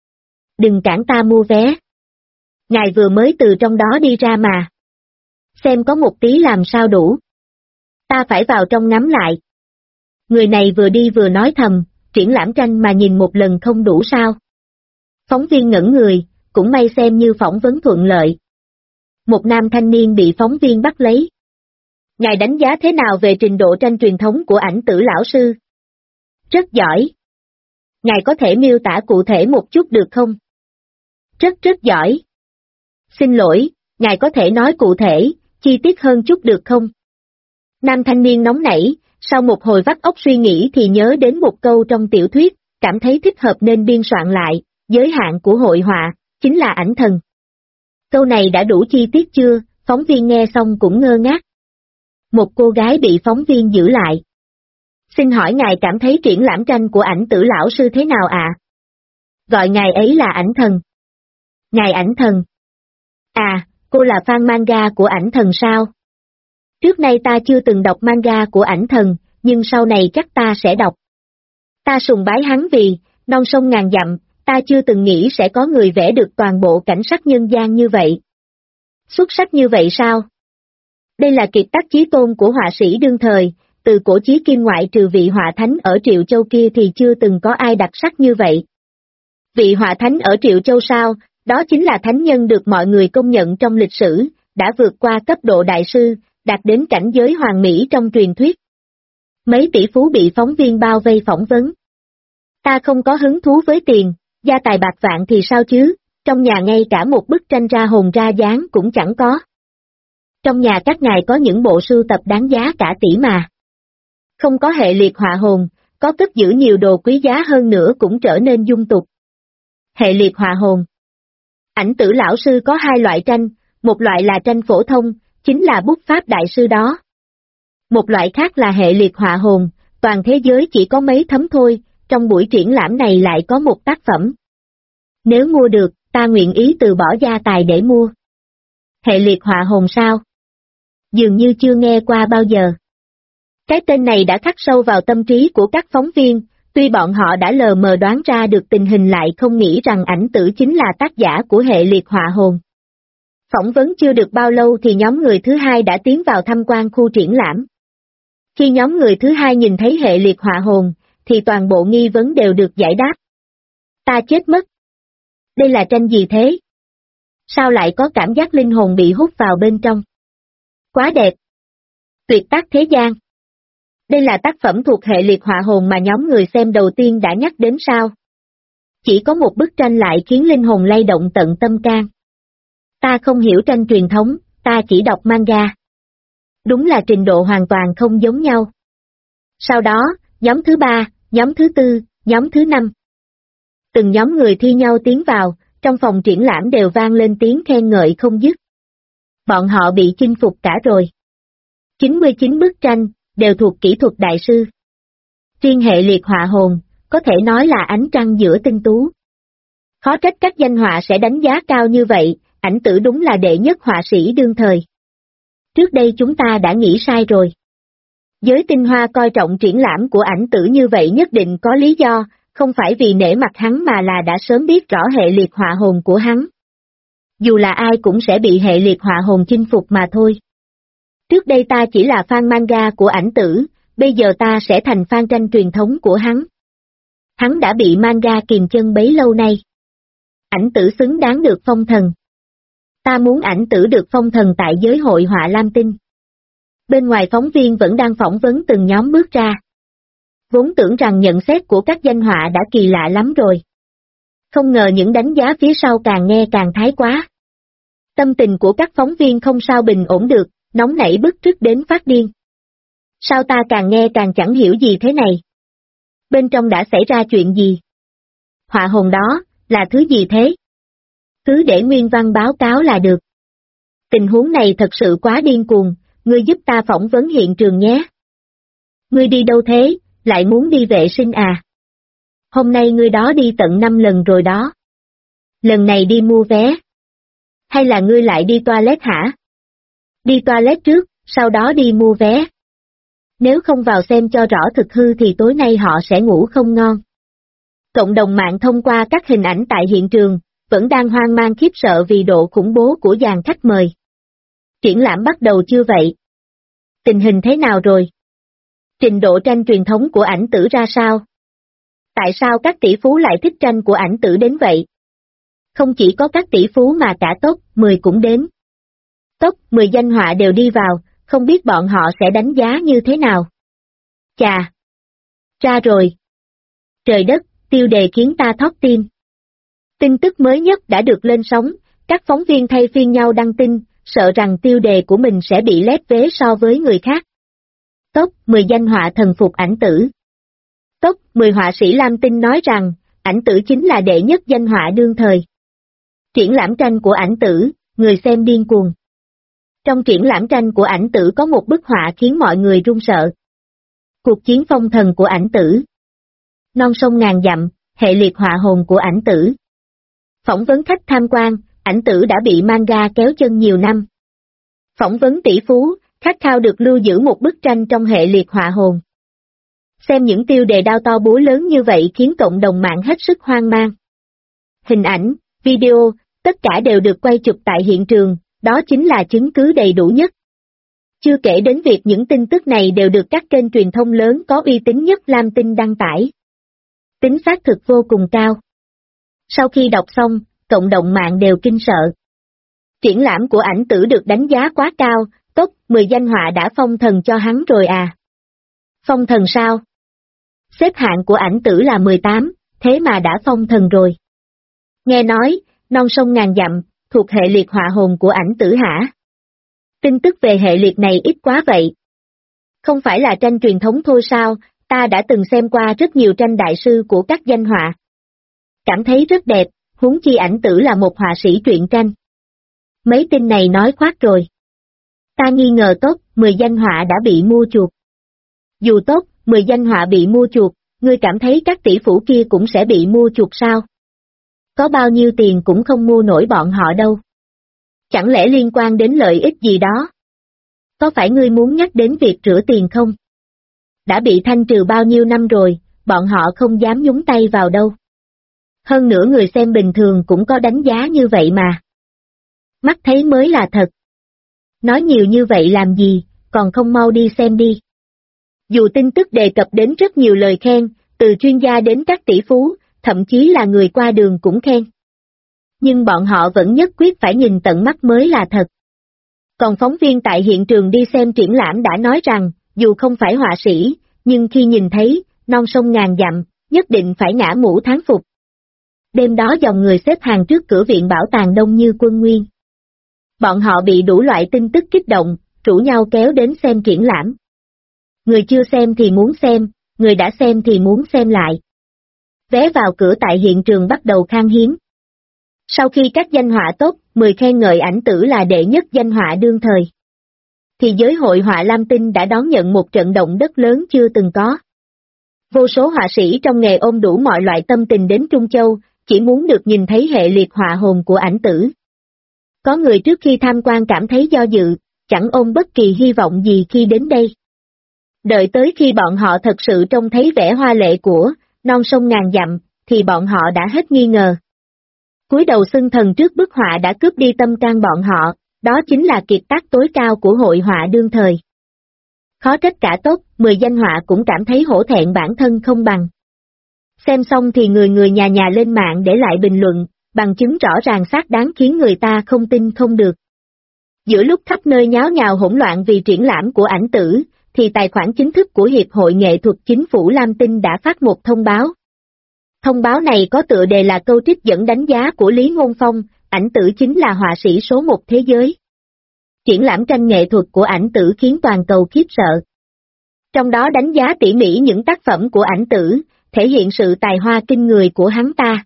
Đừng cản ta mua vé. Ngài vừa mới từ trong đó đi ra mà. Xem có một tí làm sao đủ. Ta phải vào trong ngắm lại. Người này vừa đi vừa nói thầm, triển lãm tranh mà nhìn một lần không đủ sao. Phóng viên ngẩn người, cũng may xem như phỏng vấn thuận lợi. Một nam thanh niên bị phóng viên bắt lấy. Ngài đánh giá thế nào về trình độ tranh truyền thống của ảnh tử lão sư? Rất giỏi. Ngài có thể miêu tả cụ thể một chút được không? Rất giỏi. Xin lỗi, ngài có thể nói cụ thể, chi tiết hơn chút được không? Nam thanh niên nóng nảy, sau một hồi vắt óc suy nghĩ thì nhớ đến một câu trong tiểu thuyết, cảm thấy thích hợp nên biên soạn lại, giới hạn của hội họa, chính là ảnh thần. Câu này đã đủ chi tiết chưa? Phóng viên nghe xong cũng ngơ ngác. Một cô gái bị phóng viên giữ lại. Xin hỏi ngài cảm thấy triển lãm tranh của ảnh tử lão sư thế nào ạ? Gọi ngài ấy là ảnh thần. Ngài ảnh thần. À, cô là fan manga của ảnh thần sao? Trước nay ta chưa từng đọc manga của ảnh thần, nhưng sau này chắc ta sẽ đọc. Ta sùng bái hắn vì, non sông ngàn dặm, ta chưa từng nghĩ sẽ có người vẽ được toàn bộ cảnh sắc nhân gian như vậy. Xuất sắc như vậy sao? Đây là kiệt tác chí tôn của họa sĩ đương thời, từ cổ chí kim ngoại trừ vị họa thánh ở Triệu Châu kia thì chưa từng có ai đặc sắc như vậy. Vị họa thánh ở Triệu Châu sao, đó chính là thánh nhân được mọi người công nhận trong lịch sử, đã vượt qua cấp độ đại sư, đạt đến cảnh giới hoàng mỹ trong truyền thuyết. Mấy tỷ phú bị phóng viên bao vây phỏng vấn. Ta không có hứng thú với tiền, gia tài bạc vạn thì sao chứ, trong nhà ngay cả một bức tranh ra hồn ra dáng cũng chẳng có. Trong nhà các ngài có những bộ sưu tập đáng giá cả tỷ mà. Không có hệ liệt họa hồn, có cất giữ nhiều đồ quý giá hơn nữa cũng trở nên dung tục. Hệ liệt họa hồn. Ảnh tử lão sư có hai loại tranh, một loại là tranh phổ thông, chính là bút pháp đại sư đó. Một loại khác là hệ liệt họa hồn, toàn thế giới chỉ có mấy thấm thôi, trong buổi triển lãm này lại có một tác phẩm. Nếu mua được, ta nguyện ý từ bỏ gia tài để mua. Hệ liệt họa hồn sao? Dường như chưa nghe qua bao giờ. Cái tên này đã khắc sâu vào tâm trí của các phóng viên, tuy bọn họ đã lờ mờ đoán ra được tình hình lại không nghĩ rằng ảnh tử chính là tác giả của hệ liệt họa hồn. Phỏng vấn chưa được bao lâu thì nhóm người thứ hai đã tiến vào tham quan khu triển lãm. Khi nhóm người thứ hai nhìn thấy hệ liệt họa hồn, thì toàn bộ nghi vấn đều được giải đáp. Ta chết mất. Đây là tranh gì thế? Sao lại có cảm giác linh hồn bị hút vào bên trong? Quá đẹp. Tuyệt tác thế gian. Đây là tác phẩm thuộc hệ liệt họa hồn mà nhóm người xem đầu tiên đã nhắc đến sao? Chỉ có một bức tranh lại khiến linh hồn lay động tận tâm can. Ta không hiểu tranh truyền thống, ta chỉ đọc manga. Đúng là trình độ hoàn toàn không giống nhau. Sau đó, nhóm thứ ba, nhóm thứ tư, nhóm thứ năm. Từng nhóm người thi nhau tiến vào, trong phòng triển lãm đều vang lên tiếng khen ngợi không dứt. Bọn họ bị chinh phục cả rồi. 99 bức tranh, đều thuộc kỹ thuật đại sư. Riêng hệ liệt họa hồn, có thể nói là ánh trăng giữa tinh tú. Khó trách các danh họa sẽ đánh giá cao như vậy, Ảnh Tử đúng là đệ nhất họa sĩ đương thời. Trước đây chúng ta đã nghĩ sai rồi. Giới tinh hoa coi trọng triển lãm của Ảnh Tử như vậy nhất định có lý do, không phải vì nể mặt hắn mà là đã sớm biết rõ hệ liệt họa hồn của hắn. Dù là ai cũng sẽ bị hệ liệt họa hồn chinh phục mà thôi. Trước đây ta chỉ là fan manga của Ảnh Tử, bây giờ ta sẽ thành fan tranh truyền thống của hắn. Hắn đã bị manga kìm chân bấy lâu nay. Ảnh Tử xứng đáng được phong thần. Ta muốn Ảnh Tử được phong thần tại giới hội họa Lam Tinh. Bên ngoài phóng viên vẫn đang phỏng vấn từng nhóm bước ra. Vốn tưởng rằng nhận xét của các danh họa đã kỳ lạ lắm rồi. Không ngờ những đánh giá phía sau càng nghe càng thái quá. Tâm tình của các phóng viên không sao bình ổn được, nóng nảy bức rứt đến phát điên. Sao ta càng nghe càng chẳng hiểu gì thế này? Bên trong đã xảy ra chuyện gì? Họa hồn đó, là thứ gì thế? Cứ để nguyên văn báo cáo là được. Tình huống này thật sự quá điên cuồng, ngươi giúp ta phỏng vấn hiện trường nhé. Ngươi đi đâu thế, lại muốn đi vệ sinh à? Hôm nay ngươi đó đi tận 5 lần rồi đó. Lần này đi mua vé. Hay là ngươi lại đi toilet hả? Đi toilet trước, sau đó đi mua vé. Nếu không vào xem cho rõ thực hư thì tối nay họ sẽ ngủ không ngon. Cộng đồng mạng thông qua các hình ảnh tại hiện trường, vẫn đang hoang mang khiếp sợ vì độ khủng bố của dàn khách mời. Triển lãm bắt đầu chưa vậy? Tình hình thế nào rồi? Trình độ tranh truyền thống của Ảnh Tử ra sao? Tại sao các tỷ phú lại thích tranh của Ảnh Tử đến vậy? Không chỉ có các tỷ phú mà cả top 10 cũng đến. Top 10 danh họa đều đi vào, không biết bọn họ sẽ đánh giá như thế nào. Chà! Ra rồi! Trời đất, tiêu đề khiến ta thót tim. Tin tức mới nhất đã được lên sóng, các phóng viên thay phiên nhau đăng tin, sợ rằng tiêu đề của mình sẽ bị lép vế so với người khác. Top 10 danh họa thần phục Ảnh Tử. Top 10 họa sĩ Lam Tinh nói rằng, Ảnh Tử chính là đệ nhất danh họa đương thời. Triển lãm tranh của Ảnh Tử, người xem điên cuồng. Trong triển lãm tranh của Ảnh Tử có một bức họa khiến mọi người run sợ. Cuộc chiến phong thần của Ảnh Tử. Non sông ngàn dặm, hệ liệt họa hồn của Ảnh Tử. Phỏng vấn khách tham quan, Ảnh Tử đã bị manga kéo chân nhiều năm. Phỏng vấn tỷ phú, khát khao được lưu giữ một bức tranh trong hệ liệt họa hồn. Xem những tiêu đề đao to búa lớn như vậy khiến cộng đồng mạng hết sức hoang mang. Hình ảnh, video, tất cả đều được quay chụp tại hiện trường, đó chính là chứng cứ đầy đủ nhất. Chưa kể đến việc những tin tức này đều được các kênh truyền thông lớn có uy tín nhất Lam Tinh đăng tải. Tính xác thực vô cùng cao. Sau khi đọc xong, cộng đồng mạng đều kinh sợ. Triển lãm của Ảnh Tử được đánh giá quá cao, top 10 danh họa đã phong thần cho hắn rồi à? Phong thần sao? Xếp hạng của Ảnh Tử là 18, thế mà đã phong thần rồi. Nghe nói, non sông ngàn dặm, thuộc hệ liệt họa hồn của Ảnh Tử hả? Tin tức về hệ liệt này ít quá vậy. Không phải là tranh truyền thống thôi sao, ta đã từng xem qua rất nhiều tranh đại sư của các danh họa. Cảm thấy rất đẹp, huống chi Ảnh Tử là một họa sĩ truyện tranh. Mấy tin này nói khoác rồi. Ta nghi ngờ top 10 danh họa đã bị mua chuộc. Dù top 10 danh họa bị mua chuộc, ngươi cảm thấy các tỷ phú kia cũng sẽ bị mua chuộc sao? Có bao nhiêu tiền cũng không mua nổi bọn họ đâu. Chẳng lẽ liên quan đến lợi ích gì đó? Có phải ngươi muốn nhắc đến việc rửa tiền không? Đã bị thanh trừ bao nhiêu năm rồi, bọn họ không dám nhúng tay vào đâu. Hơn nữa người xem bình thường cũng có đánh giá như vậy mà. Mắt thấy mới là thật. Nói nhiều như vậy làm gì, còn không mau đi xem đi. Dù tin tức đề cập đến rất nhiều lời khen, từ chuyên gia đến các tỷ phú, thậm chí là người qua đường cũng khen. Nhưng bọn họ vẫn nhất quyết phải nhìn tận mắt mới là thật. Còn phóng viên tại hiện trường đi xem triển lãm đã nói rằng, dù không phải họa sĩ, nhưng khi nhìn thấy, non sông ngàn dặm, nhất định phải ngã mũ thán phục. Đêm đó dòng người xếp hàng trước cửa viện bảo tàng đông như quân nguyên. Bọn họ bị đủ loại tin tức kích động, rủ nhau kéo đến xem triển lãm. Người chưa xem thì muốn xem, người đã xem thì muốn xem lại. Vé vào cửa tại hiện trường bắt đầu khan hiếm. Sau khi các danh họa top 10 khen ngợi ảnh tử là đệ nhất danh họa đương thời, thì giới hội họa Lam Tinh đã đón nhận một trận động đất lớn chưa từng có. Vô số họa sĩ trong nghề ôm đủ mọi loại tâm tình đến Trung Châu, chỉ muốn được nhìn thấy hệ liệt họa hồn của ảnh tử. Có người trước khi tham quan cảm thấy do dự, chẳng ôm bất kỳ hy vọng gì khi đến đây. Đợi tới khi bọn họ thật sự trông thấy vẻ hoa lệ của non sông ngàn dặm, thì bọn họ đã hết nghi ngờ. Cúi đầu xưng thần trước bức họa đã cướp đi tâm can bọn họ, đó chính là kiệt tác tối cao của hội họa đương thời. Khó trách cả top 10 danh họa cũng cảm thấy hổ thẹn bản thân không bằng. Xem xong thì người nhà lên mạng để lại bình luận, bằng chứng rõ ràng xác đáng khiến người ta không tin không được. Giữa lúc khắp nơi nháo nhào hỗn loạn vì triển lãm của ảnh tử, thì tài khoản chính thức của Hiệp hội Nghệ thuật Chính phủ Lam Tinh đã phát một thông báo. Thông báo này có tựa đề là câu trích dẫn đánh giá của Lý Ngôn Phong, ảnh tử chính là họa sĩ số 1 thế giới. Triển lãm tranh nghệ thuật của ảnh tử khiến toàn cầu khiếp sợ. Trong đó đánh giá tỉ mỉ những tác phẩm của ảnh tử, thể hiện sự tài hoa kinh người của hắn ta.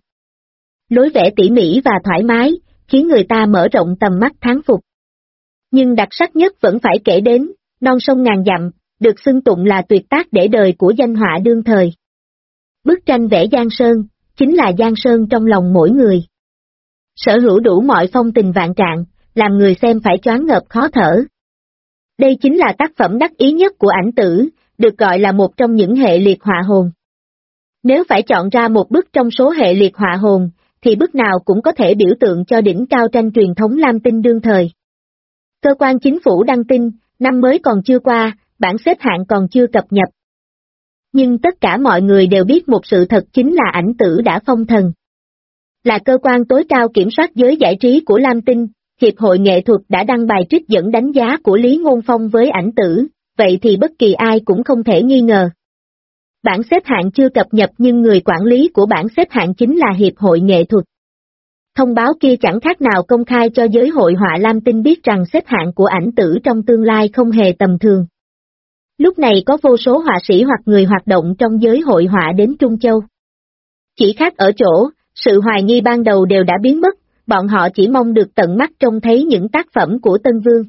Lối vẽ tỉ mỉ và thoải mái, khiến người ta mở rộng tầm mắt thán phục. Nhưng đặc sắc nhất vẫn phải kể đến, non sông ngàn dặm, được xưng tụng là tuyệt tác để đời của danh họa đương thời. Bức tranh vẽ Giang Sơn, chính là Giang Sơn trong lòng mỗi người. Sở hữu đủ mọi phong tình vạn trạng, làm người xem phải choáng ngợp khó thở. Đây chính là tác phẩm đắc ý nhất của ảnh tử, được gọi là một trong những hệ liệt họa hồn. Nếu phải chọn ra một bức trong số hệ liệt họa hồn, thì bức nào cũng có thể biểu tượng cho đỉnh cao tranh truyền thống Lam Tinh đương thời. Cơ quan chính phủ đăng tin, năm mới còn chưa qua, bảng xếp hạng còn chưa cập nhật. Nhưng tất cả mọi người đều biết một sự thật chính là ảnh tử đã phong thần. Là cơ quan tối cao kiểm soát giới giải trí của Lam Tinh, Hiệp hội Nghệ thuật đã đăng bài trích dẫn đánh giá của Lý Ngôn Phong với ảnh tử, vậy thì bất kỳ ai cũng không thể nghi ngờ. Bảng xếp hạng chưa cập nhật nhưng người quản lý của bảng xếp hạng chính là Hiệp hội Nghệ thuật. Thông báo kia chẳng khác nào công khai cho giới hội họa Lam Tinh biết rằng xếp hạng của ảnh tử trong tương lai không hề tầm thường. Lúc này có vô số họa sĩ hoặc người hoạt động trong giới hội họa đến Trung Châu. Chỉ khác ở chỗ, sự hoài nghi ban đầu đều đã biến mất, bọn họ chỉ mong được tận mắt trông thấy những tác phẩm của Tân Vương.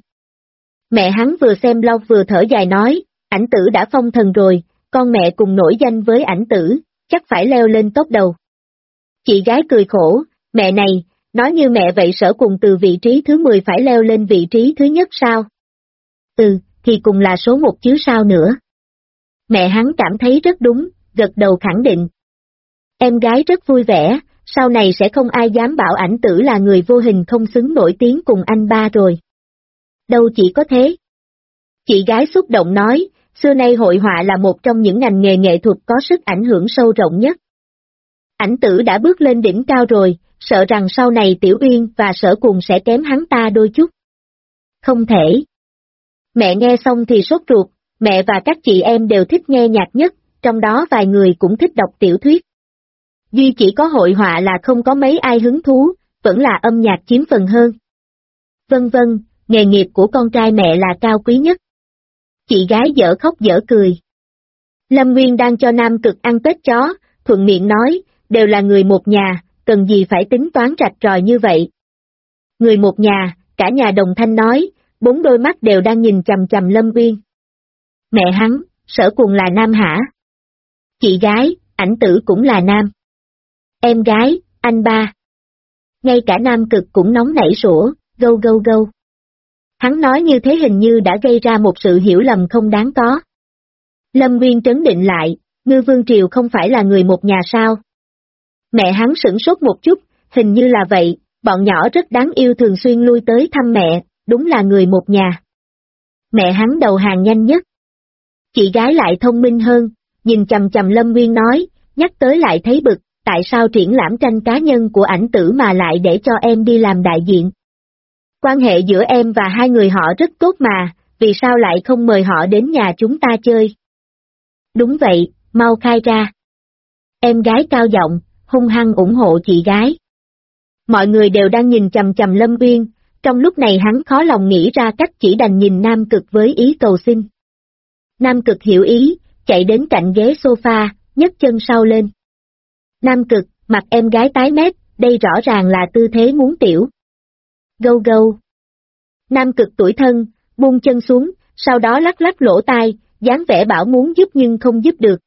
Mẹ hắn vừa xem blog vừa thở dài nói, ảnh tử đã phong thần rồi, con mẹ cùng nổi danh với ảnh tử, chắc phải leo lên top đầu. Chị gái cười khổ, mẹ này, nói như mẹ vậy Sở Cùng từ vị trí thứ 10 phải leo lên vị trí thứ nhất sao? Ừ, thì cùng là số 1 chứ sao nữa. Mẹ hắn cảm thấy rất đúng, gật đầu khẳng định. Em gái rất vui vẻ, sau này sẽ không ai dám bảo ảnh tử là người vô hình không xứng nổi tiếng cùng anh ba rồi. Đâu chỉ có thế. Chị gái xúc động nói, xưa nay hội họa là một trong những ngành nghề nghệ thuật có sức ảnh hưởng sâu rộng nhất. Ảnh tử đã bước lên đỉnh cao rồi, sợ rằng sau này Tiểu Uyên và Sở Cùng sẽ kém hắn ta đôi chút. Không thể. Mẹ nghe xong thì sốt ruột, mẹ và các chị em đều thích nghe nhạc nhất, trong đó vài người cũng thích đọc tiểu thuyết. Duy chỉ có hội họa là không có mấy ai hứng thú, vẫn là âm nhạc chiếm phần hơn. Vân vân, nghề nghiệp của con trai mẹ là cao quý nhất. Chị gái dở khóc dở cười. Lâm Nguyên đang cho Nam Cực ăn tết chó, thuận miệng nói, đều là người một nhà, cần gì phải tính toán rạch ròi như vậy. Người một nhà, cả nhà đồng thanh nói, 4 đôi mắt đều đang nhìn chằm chằm Lâm Nguyên. Mẹ hắn, Sở Cùng là nam hả? Chị gái, ảnh tử cũng là nam. Em gái, anh ba. Ngay cả Nam Cực cũng nóng nảy sủa, gâu gâu gâu. Hắn nói như thế hình như đã gây ra một sự hiểu lầm không đáng có. Lâm Nguyên trấn định lại, Ngư Vương Triều không phải là người một nhà sao? Mẹ hắn sửng sốt một chút, hình như là vậy, bọn nhỏ rất đáng yêu thường xuyên lui tới thăm mẹ, đúng là người một nhà. Mẹ hắn đầu hàng nhanh nhất. Chị gái lại thông minh hơn, nhìn chằm chằm Lâm Nguyên nói, nhắc tới lại thấy bực, tại sao triển lãm tranh cá nhân của ảnh tử mà lại để cho em đi làm đại diện? Quan hệ giữa em và hai người họ rất tốt mà, vì sao lại không mời họ đến nhà chúng ta chơi? Đúng vậy, mau khai ra. Em gái cao giọng, hung hăng ủng hộ chị gái. Mọi người đều đang nhìn chằm chằm Lâm Uyên, trong lúc này hắn khó lòng nghĩ ra cách, chỉ đành nhìn Nam Cực với ý cầu xin. Nam Cực hiểu ý, chạy đến cạnh ghế sofa, nhấc chân sau lên. Nam Cực, mặt em gái tái mét, đây rõ ràng là tư thế muốn tiểu. Gâu gâu. Nam Cực tủi thân, buông chân xuống, sau đó lắc lắc lỗ tai, dáng vẻ bảo muốn giúp nhưng không giúp được.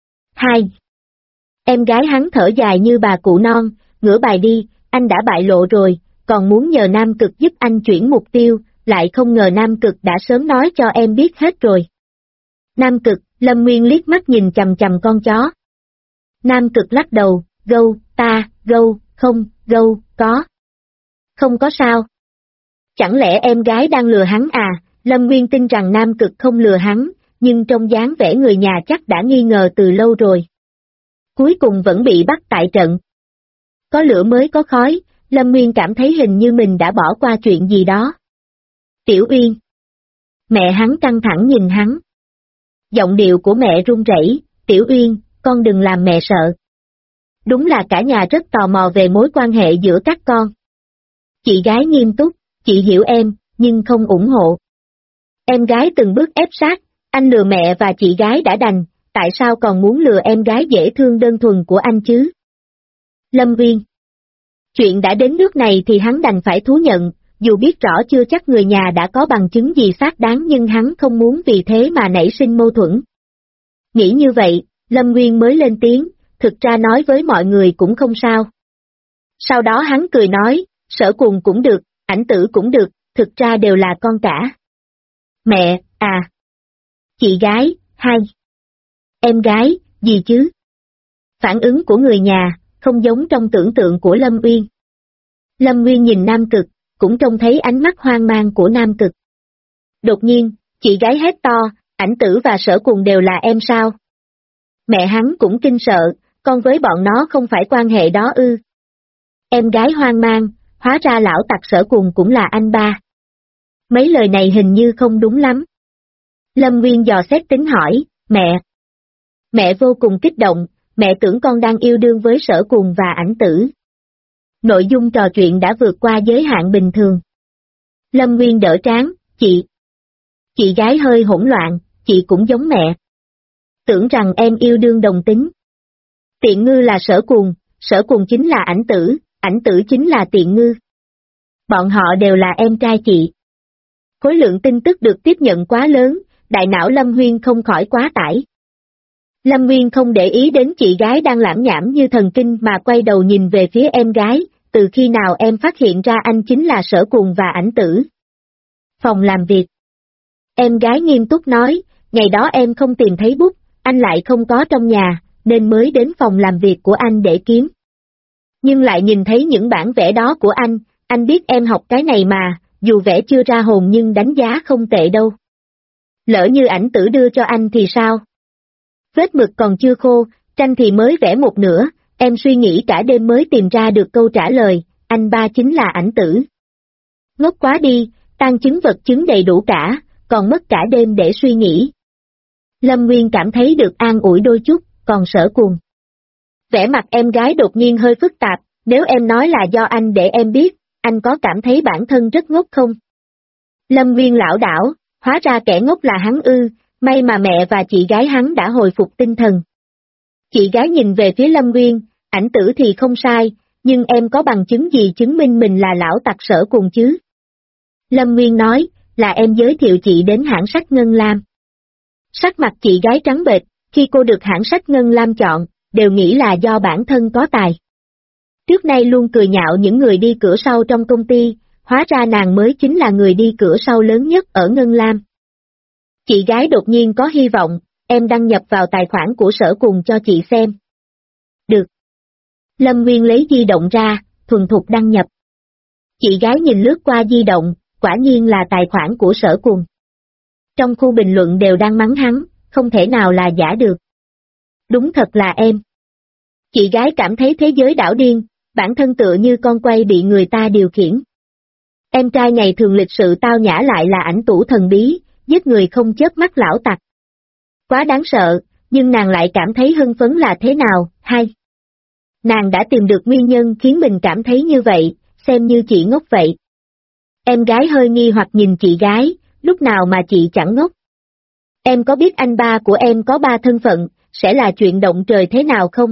2. Em gái hắn thở dài như bà cụ non, ngửa bài đi, anh đã bại lộ rồi, còn muốn nhờ Nam Cực giúp anh chuyển mục tiêu, lại không ngờ Nam Cực đã sớm nói cho em biết hết rồi. Nam Cực, Lâm Nguyên liếc mắt nhìn chằm chằm con chó. Nam Cực lắc đầu, gâu, không, có. Không có sao. Chẳng lẽ em gái đang lừa hắn à? Lâm Nguyên tin rằng Nam Cực không lừa hắn, nhưng trong dáng vẻ người nhà chắc đã nghi ngờ từ lâu rồi. Cuối cùng vẫn bị bắt tại trận. Có lửa mới có khói, Lâm Nguyên cảm thấy hình như mình đã bỏ qua chuyện gì đó. Tiểu Uyên. Mẹ hắn căng thẳng nhìn hắn. Giọng điệu của mẹ run rẩy, Tiểu Uyên, con đừng làm mẹ sợ. Đúng là cả nhà rất tò mò về mối quan hệ giữa các con. Chị gái nghiêm túc, chị hiểu em, nhưng không ủng hộ. Em gái từng bước ép sát, anh lừa mẹ và chị gái đã đành, tại sao còn muốn lừa em gái dễ thương đơn thuần của anh chứ? Lâm Nguyên. Chuyện đã đến nước này thì hắn đành phải thú nhận, dù biết rõ chưa chắc người nhà đã có bằng chứng gì xác đáng nhưng hắn không muốn vì thế mà nảy sinh mâu thuẫn. Nghĩ như vậy, Lâm Nguyên mới lên tiếng, thực ra nói với mọi người cũng không sao. Sau đó hắn cười nói, Sở Cuồng cũng được, ảnh tử cũng được, thực ra đều là con cả. Mẹ, à. Chị gái, 2. Em gái, gì chứ? Phản ứng của người nhà, không giống trong tưởng tượng của Lâm Uyên. Lâm Uyên nhìn Nam Cực, cũng trông thấy ánh mắt hoang mang của Nam Cực. Đột nhiên, chị gái hét to, ảnh tử và Sở Cuồng đều là em sao? Mẹ hắn cũng kinh sợ, con với bọn nó không phải quan hệ đó ư. Em gái hoang mang, hóa ra lão tặc Sở Cuồng cũng là anh ba. Mấy lời này hình như không đúng lắm. Lâm Nguyên dò xét tính hỏi, mẹ. Mẹ vô cùng kích động, mẹ tưởng con đang yêu đương với Sở Cuồng và ảnh tử. Nội dung trò chuyện đã vượt qua giới hạn bình thường. Lâm Nguyên đỡ trán, chị. Chị gái hơi hỗn loạn, chị cũng giống mẹ. Tưởng rằng em yêu đương đồng tính. Tiện ngư là Sở Cuồng chính là ảnh tử chính là tiện ngư. Bọn họ đều là em trai chị. Khối lượng tin tức được tiếp nhận quá lớn, đại não Lâm Nguyên không khỏi quá tải. Lâm Nguyên không để ý đến chị gái đang lãm nhảm như thần kinh mà quay đầu nhìn về phía em gái, từ khi nào em phát hiện ra anh chính là Sở Cuồng và ảnh tử. Phòng làm việc. Em gái nghiêm túc nói, ngày đó em không tìm thấy bút, anh lại không có trong nhà, nên mới đến phòng làm việc của anh để kiếm. Nhưng lại nhìn thấy những bản vẽ đó của anh biết em học cái này mà, dù vẽ chưa ra hồn nhưng đánh giá không tệ đâu. Lỡ như ảnh tử đưa cho anh thì sao? Vết mực còn chưa khô, tranh thì mới vẽ một nửa, em suy nghĩ cả đêm mới tìm ra được câu trả lời, anh ba chính là ảnh tử. Ngốc quá đi, tang chứng vật chứng đầy đủ cả, còn mất cả đêm để suy nghĩ. Lâm Nguyên cảm thấy được an ủi đôi chút, còn Sở Cuồng. Vẻ mặt em gái đột nhiên hơi phức tạp, nếu em nói là do anh để em biết, anh có cảm thấy bản thân rất ngốc không? Lâm Nguyên lảo đảo, hóa ra kẻ ngốc là hắn ư, may mà mẹ và chị gái hắn đã hồi phục tinh thần. Chị gái nhìn về phía Lâm Nguyên, ảnh tử thì không sai, nhưng em có bằng chứng gì chứng minh mình là lão tặc Sở Cuồng chứ? Lâm Nguyên nói, là em giới thiệu chị đến hãng sách Ngân Lam. Sắc mặt chị gái trắng bệch, khi cô được hãng sách Ngân Lam chọn, đều nghĩ là do bản thân có tài. Trước nay luôn cười nhạo những người đi cửa sau trong công ty, hóa ra nàng mới chính là người đi cửa sau lớn nhất ở Ngân Lam. Chị gái đột nhiên có hy vọng, em đăng nhập vào tài khoản của Sở Cuồng cho chị xem. Được. Lâm Nguyên lấy di động ra, thuần thục đăng nhập. Chị gái nhìn lướt qua di động, quả nhiên là tài khoản của Sở Cuồng. Trong khu bình luận đều đang mắng hắn, không thể nào là giả được. Đúng thật là em. Chị gái cảm thấy thế giới đảo điên, bản thân tựa như con quay bị người ta điều khiển. Em trai ngày thường lịch sự tao nhã lại là ảnh tủ thần bí, giết người không chớp mắt lão tặc. Quá đáng sợ, nhưng nàng lại cảm thấy hưng phấn là thế nào, hay? Nàng đã tìm được nguyên nhân khiến mình cảm thấy như vậy, xem như chị ngốc vậy. Em gái hơi nghi hoặc nhìn chị gái, lúc nào mà chị chẳng ngốc. Em có biết anh ba của em có 3 thân phận, sẽ là chuyện động trời thế nào không?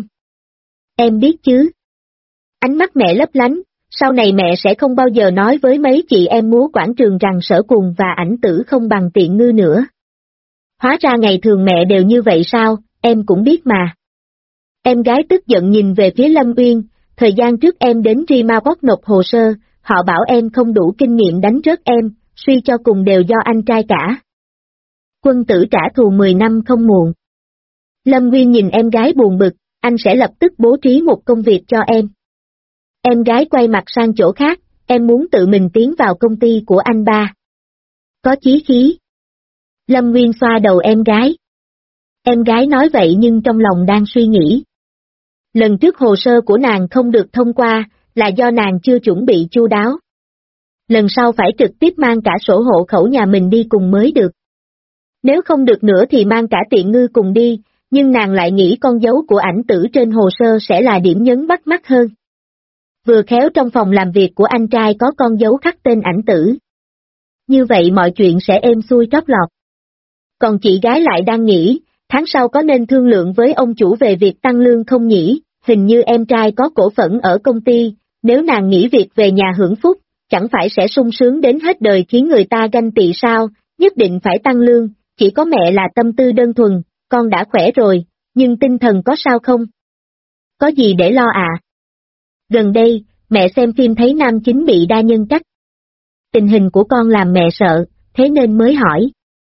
Em biết chứ. Ánh mắt mẹ lấp lánh, sau này mẹ sẽ không bao giờ nói với mấy chị em múa quảng trường rằng Sở Cùng và Ảnh Tử không bằng Tiện Ngư nữa. Hóa ra ngày thường mẹ đều như vậy sao, em cũng biết mà. Em gái tức giận nhìn về phía Lâm Uyên, thời gian trước em đến Rimawok nộp hồ sơ, họ bảo em không đủ kinh nghiệm đánh rớt em, suy cho cùng đều do anh trai cả. Quân tử trả thù 10 năm không muộn. Lâm Uyên nhìn em gái buồn bực, anh sẽ lập tức bố trí một công việc cho em. Em gái quay mặt sang chỗ khác, em muốn tự mình tiến vào công ty của anh ba. Có chí khí. Lâm Uyên xoa đầu em gái. Em gái nói vậy nhưng trong lòng đang suy nghĩ. Lần trước hồ sơ của nàng không được thông qua, là do nàng chưa chuẩn bị chu đáo. Lần sau phải trực tiếp mang cả sổ hộ khẩu nhà mình đi cùng mới được. Nếu không được nữa thì mang cả Tiện Ngư cùng đi, nhưng nàng lại nghĩ con dấu của Ảnh Tử trên hồ sơ sẽ là điểm nhấn bắt mắt hơn. Vừa khéo trong phòng làm việc của anh trai có con dấu khắc tên Ảnh Tử. Như vậy mọi chuyện sẽ êm xuôi trót lọt. Còn chị gái lại đang nghĩ, tháng sau có nên thương lượng với ông chủ về việc tăng lương không nhỉ, hình như em trai có cổ phần ở công ty, nếu nàng nghỉ việc về nhà hưởng phúc, chẳng phải sẽ sung sướng đến hết đời khiến người ta ganh tị sao, nhất định phải tăng lương, chỉ có mẹ là tâm tư đơn thuần, con đã khỏe rồi, nhưng tinh thần có sao không? Có gì để lo à? Gần đây, mẹ xem phim thấy nam chính bị đa nhân cách. Tình hình của con làm mẹ sợ, thế nên mới hỏi.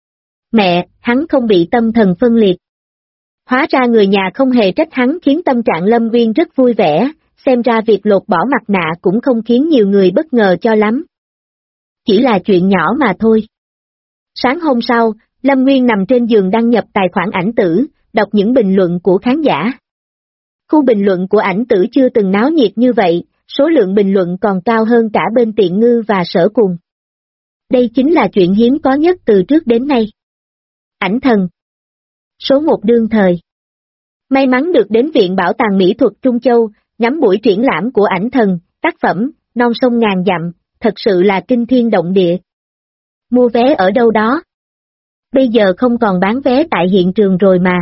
Mẹ, hắn không bị tâm thần phân liệt. Hóa ra người nhà không hề trách hắn khiến tâm trạng Lâm Uyên rất vui vẻ, xem ra việc lột bỏ mặt nạ cũng không khiến nhiều người bất ngờ cho lắm. Chỉ là chuyện nhỏ mà thôi. Sáng hôm sau, Lâm Nguyên nằm trên giường đăng nhập tài khoản Ảnh Tử, đọc những bình luận của khán giả. Khu bình luận của Ảnh Tử chưa từng náo nhiệt như vậy, số lượng bình luận còn cao hơn cả bên Tiện Ngư và Sở Cùng. Đây chính là chuyện hiếm có nhất từ trước đến nay. Ảnh thần. Số 1 đương thời. May mắn được đến Viện Bảo tàng Mỹ thuật Trung Châu, ngắm buổi triển lãm của Ảnh thần, tác phẩm, Non sông ngàn dặm, thật sự là kinh thiên động địa. Mua vé ở đâu đó? Bây giờ không còn bán vé tại hiện trường rồi mà.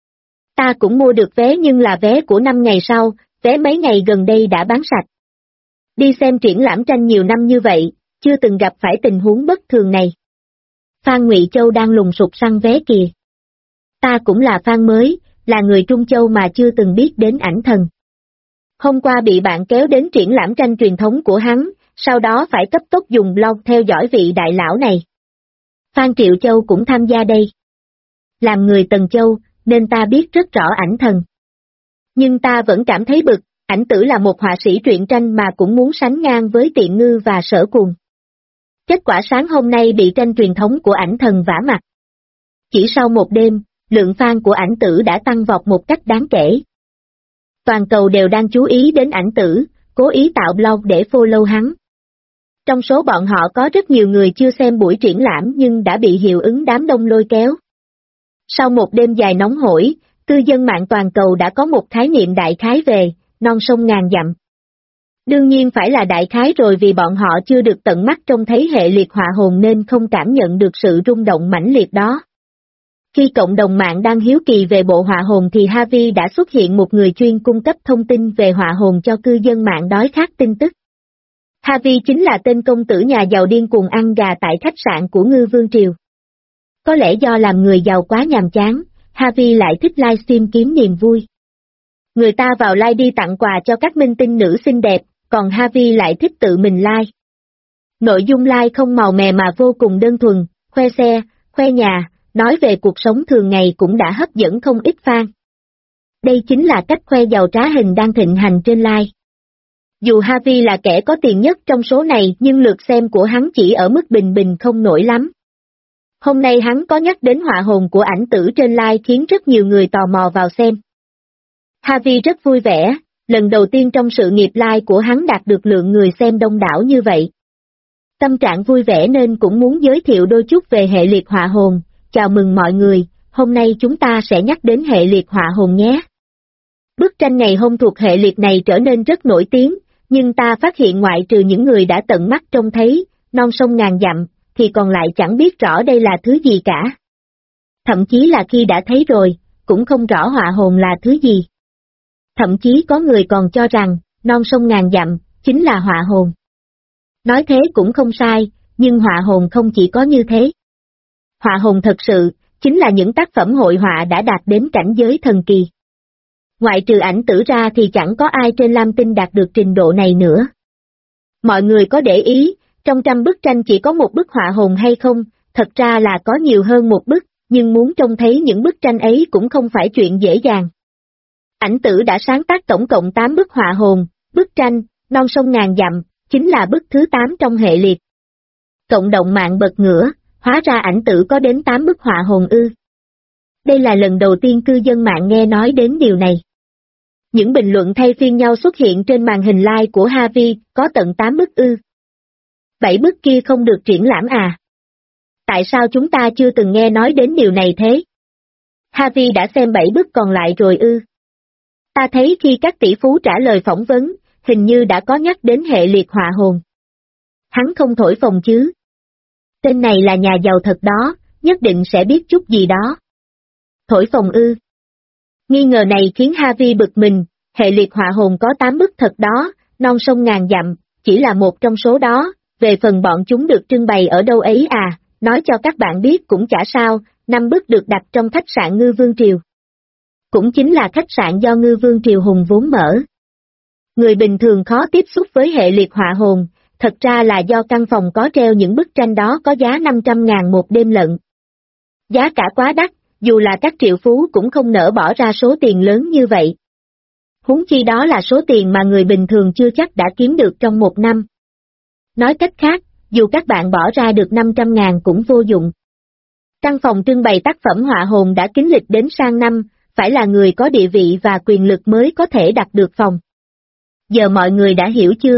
Ta cũng mua được vé nhưng là vé của 5 ngày sau, vé mấy ngày gần đây đã bán sạch. Đi xem triển lãm tranh nhiều năm như vậy, chưa từng gặp phải tình huống bất thường này. Phan Ngụy Châu đang lùng sục săn vé kìa. Ta cũng là fan mới, là người Trung Châu mà chưa từng biết đến Ảnh thần. Hôm qua bị bạn kéo đến triển lãm tranh truyền thống của hắn, sau đó phải cấp tốc dùng blog theo dõi vị đại lão này. Phan Triệu Châu cũng tham gia đây. Làm người Tần Châu, nên ta biết rất rõ Ảnh thần. Nhưng ta vẫn cảm thấy bực, Ảnh Tử là một họa sĩ truyện tranh mà cũng muốn sánh ngang với Tiện Ngư và Sở Cùng. Kết quả sáng hôm nay bị tranh truyền thống của Ảnh thần vả mặt. Chỉ sau một đêm, lượng fan của Ảnh Tử đã tăng vọt một cách đáng kể. Toàn cầu đều đang chú ý đến Ảnh Tử, cố ý tạo blog để follow hắn. Trong số bọn họ có rất nhiều người chưa xem buổi triển lãm nhưng đã bị hiệu ứng đám đông lôi kéo. Sau một đêm dài nóng hổi, cư dân mạng toàn cầu đã có một khái niệm đại khái về non sông ngàn dặm. Đương nhiên phải là đại khái rồi vì bọn họ chưa được tận mắt trông thấy hệ liệt họa hồn nên không cảm nhận được sự rung động mãnh liệt đó. Khi cộng đồng mạng đang hiếu kỳ về bộ họa hồn thì Harvey đã xuất hiện một người chuyên cung cấp thông tin về họa hồn cho cư dân mạng đói khát tin tức. Harvey chính là tên công tử nhà giàu điên cuồng ăn gà tại khách sạn của Ngư Vương Triều. Có lẽ do làm người giàu quá nhàm chán, Harvey lại thích livestream kiếm niềm vui. Người ta vào live đi tặng quà cho các minh tinh nữ xinh đẹp, còn Harvey lại thích tự mình live. Nội dung live không màu mè mà vô cùng đơn thuần, khoe xe, khoe nhà, nói về cuộc sống thường ngày cũng đã hấp dẫn không ít fan. Đây chính là cách khoe giàu trá hình đang thịnh hành trên live. Dù Harvey là kẻ có tiền nhất trong số này nhưng lượt xem của hắn chỉ ở mức bình bình không nổi lắm. Hôm nay hắn có nhắc đến họa hồn của ảnh tử trên live khiến rất nhiều người tò mò vào xem. Harvey rất vui vẻ, lần đầu tiên trong sự nghiệp live của hắn đạt được lượng người xem đông đảo như vậy. Tâm trạng vui vẻ nên cũng muốn giới thiệu đôi chút về hệ liệt họa hồn. Chào mừng mọi người, hôm nay chúng ta sẽ nhắc đến hệ liệt họa hồn nhé. Bức tranh ngày hôm thuộc hệ liệt này trở nên rất nổi tiếng, nhưng ta phát hiện ngoại trừ những người đã tận mắt trông thấy, non sông ngàn dặm, thì còn lại chẳng biết rõ đây là thứ gì cả. Thậm chí là khi đã thấy rồi, cũng không rõ họa hồn là thứ gì. Thậm chí có người còn cho rằng, non sông ngàn dặm, chính là họa hồn. Nói thế cũng không sai, nhưng họa hồn không chỉ có như thế. Họa hồn thật sự, chính là những tác phẩm hội họa đã đạt đến cảnh giới thần kỳ. Ngoại trừ ảnh tử ra thì chẳng có ai trên Lam Tinh đạt được trình độ này nữa. Mọi người có để ý, trong 100 bức tranh chỉ có một bức họa hồn hay không, thật ra là có nhiều hơn một bức, nhưng muốn trông thấy những bức tranh ấy cũng không phải chuyện dễ dàng. Ảnh tử đã sáng tác tổng cộng 8 bức họa hồn, bức tranh, non sông ngàn dặm, chính là bức thứ 8 trong hệ liệt. Cộng đồng mạng bật ngửa, hóa ra ảnh tử có đến 8 bức họa hồn ư. Đây là lần đầu tiên cư dân mạng nghe nói đến điều này. Những bình luận thay phiên nhau xuất hiện trên màn hình live của Harvey, có tận 8 bức ư. 7 bức kia không được triển lãm à? Tại sao chúng ta chưa từng nghe nói đến điều này thế? Harvey đã xem 7 bức còn lại rồi ư? Ta thấy khi các tỷ phú trả lời phỏng vấn, hình như đã có nhắc đến hệ liệt họa hồn. Hắn không thổi phồng chứ? Tên này là nhà giàu thật đó, nhất định sẽ biết chút gì đó. Thổi phồng ư? Nghi ngờ này khiến Harvey bực mình, hệ liệt họa hồn có 8 bức thật đó, non sông ngàn dặm, chỉ là một trong số đó, về phần bọn chúng được trưng bày ở đâu ấy à, nói cho các bạn biết cũng chả sao, 5 bức được đặt trong khách sạn Ngư Vương Triều. Cũng chính là khách sạn do Ngư Vương Triều Hùng vốn mở. Người bình thường khó tiếp xúc với hệ liệt họa hồn, thật ra là do căn phòng có treo những bức tranh đó có giá 500.000 một đêm lận. Giá cả quá đắt, dù là các triệu phú cũng không nỡ bỏ ra số tiền lớn như vậy. Huống chi đó là số tiền mà người bình thường chưa chắc đã kiếm được trong một năm. Nói cách khác, dù các bạn bỏ ra được 500.000 cũng vô dụng. Căn phòng trưng bày tác phẩm họa hồn đã kín lịch đến sang năm, phải là người có địa vị và quyền lực mới có thể đặt được phòng. Giờ mọi người đã hiểu chưa?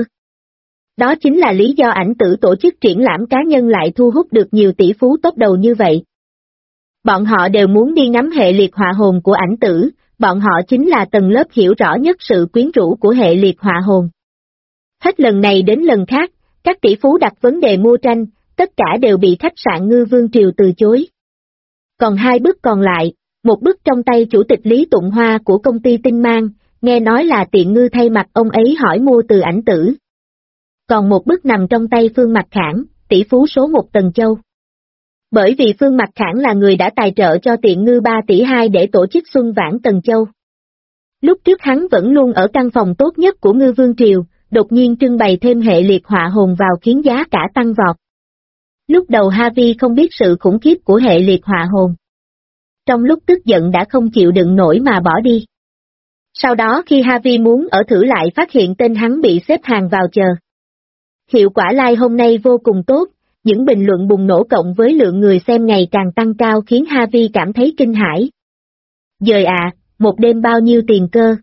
Đó chính là lý do ảnh tử tổ chức triển lãm cá nhân lại thu hút được nhiều tỷ phú top đầu như vậy. Bọn họ đều muốn đi ngắm hệ liệt họa hồn của ảnh tử, bọn họ chính là tầng lớp hiểu rõ nhất sự quyến rũ của hệ liệt họa hồn. Hết lần này đến lần khác, các tỷ phú đặt vấn đề mua tranh, tất cả đều bị khách sạn Ngư Vương Triều từ chối. Còn 2 bức còn lại, một bức trong tay chủ tịch Lý Tụng Hoa của công ty Tinh Mang, nghe nói là Tiện Ngư thay mặt ông ấy hỏi mua từ ảnh tử. Còn một bức nằm trong tay Phương Mặc Khảng, tỷ phú số 1 Tần Châu. Bởi vì Phương Mặc Khảng là người đã tài trợ cho Tiện Ngư 3 tỷ 2 để tổ chức Xuân Vãn Tần Châu. Lúc trước hắn vẫn luôn ở căn phòng tốt nhất của Ngư Vương Triều, đột nhiên trưng bày thêm hệ liệt họa hồn vào khiến giá cả tăng vọt. Lúc đầu Harvey không biết sự khủng khiếp của hệ liệt họa hồn. Trong lúc tức giận đã không chịu đựng nổi mà bỏ đi. Sau đó khi Harvey muốn ở thử lại phát hiện tên hắn bị xếp hàng vào chờ. Hiệu quả like hôm nay vô cùng tốt, những bình luận bùng nổ cộng với lượng người xem ngày càng tăng cao khiến Harvey cảm thấy kinh hãi. Giời à, một đêm bao nhiêu tiền cơ?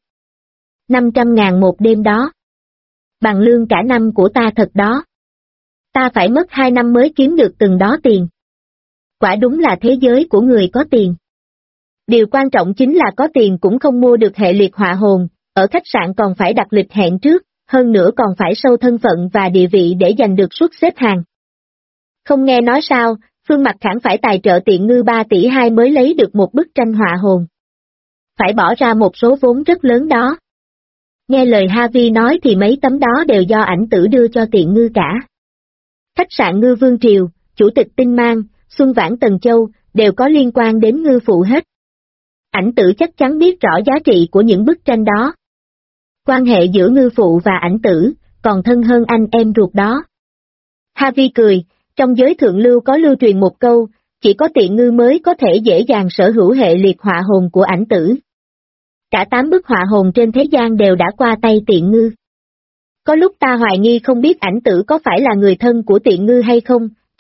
500.000 một đêm đó. Bằng lương cả năm của ta thật đó. Ta phải mất 2 năm mới kiếm được từng đó tiền. Quả đúng là thế giới của người có tiền. Điều quan trọng chính là có tiền cũng không mua được hệ liệt họa hồn, ở khách sạn còn phải đặt lịch hẹn trước, hơn nữa còn phải sâu thân phận và địa vị để giành được suất xếp hàng. Không nghe nói sao, Phương Mặc Khảng phải tài trợ Tiện Ngư 3 tỷ 2 mới lấy được một bức tranh họa hồn. Phải bỏ ra một số vốn rất lớn đó. Nghe lời Harvey nói thì mấy tấm đó đều do ảnh tử đưa cho Tiện Ngư cả. Khách sạn Ngư Vương Triều, chủ tịch Tinh Mang, Xuân Vãn Tần Châu, đều có liên quan đến ngư phụ hết. Ảnh tử chắc chắn biết rõ giá trị của những bức tranh đó. Quan hệ giữa ngư phụ và ảnh tử, còn thân hơn anh em ruột đó. Harvey cười, trong giới thượng lưu có lưu truyền một câu, chỉ có Tiện Ngư mới có thể dễ dàng sở hữu hệ liệt họa hồn của ảnh tử. Cả 8 bức họa hồn trên thế gian đều đã qua tay Tiện Ngư. Có lúc ta hoài nghi không biết ảnh tử có phải là người thân của Tiện Ngư hay không,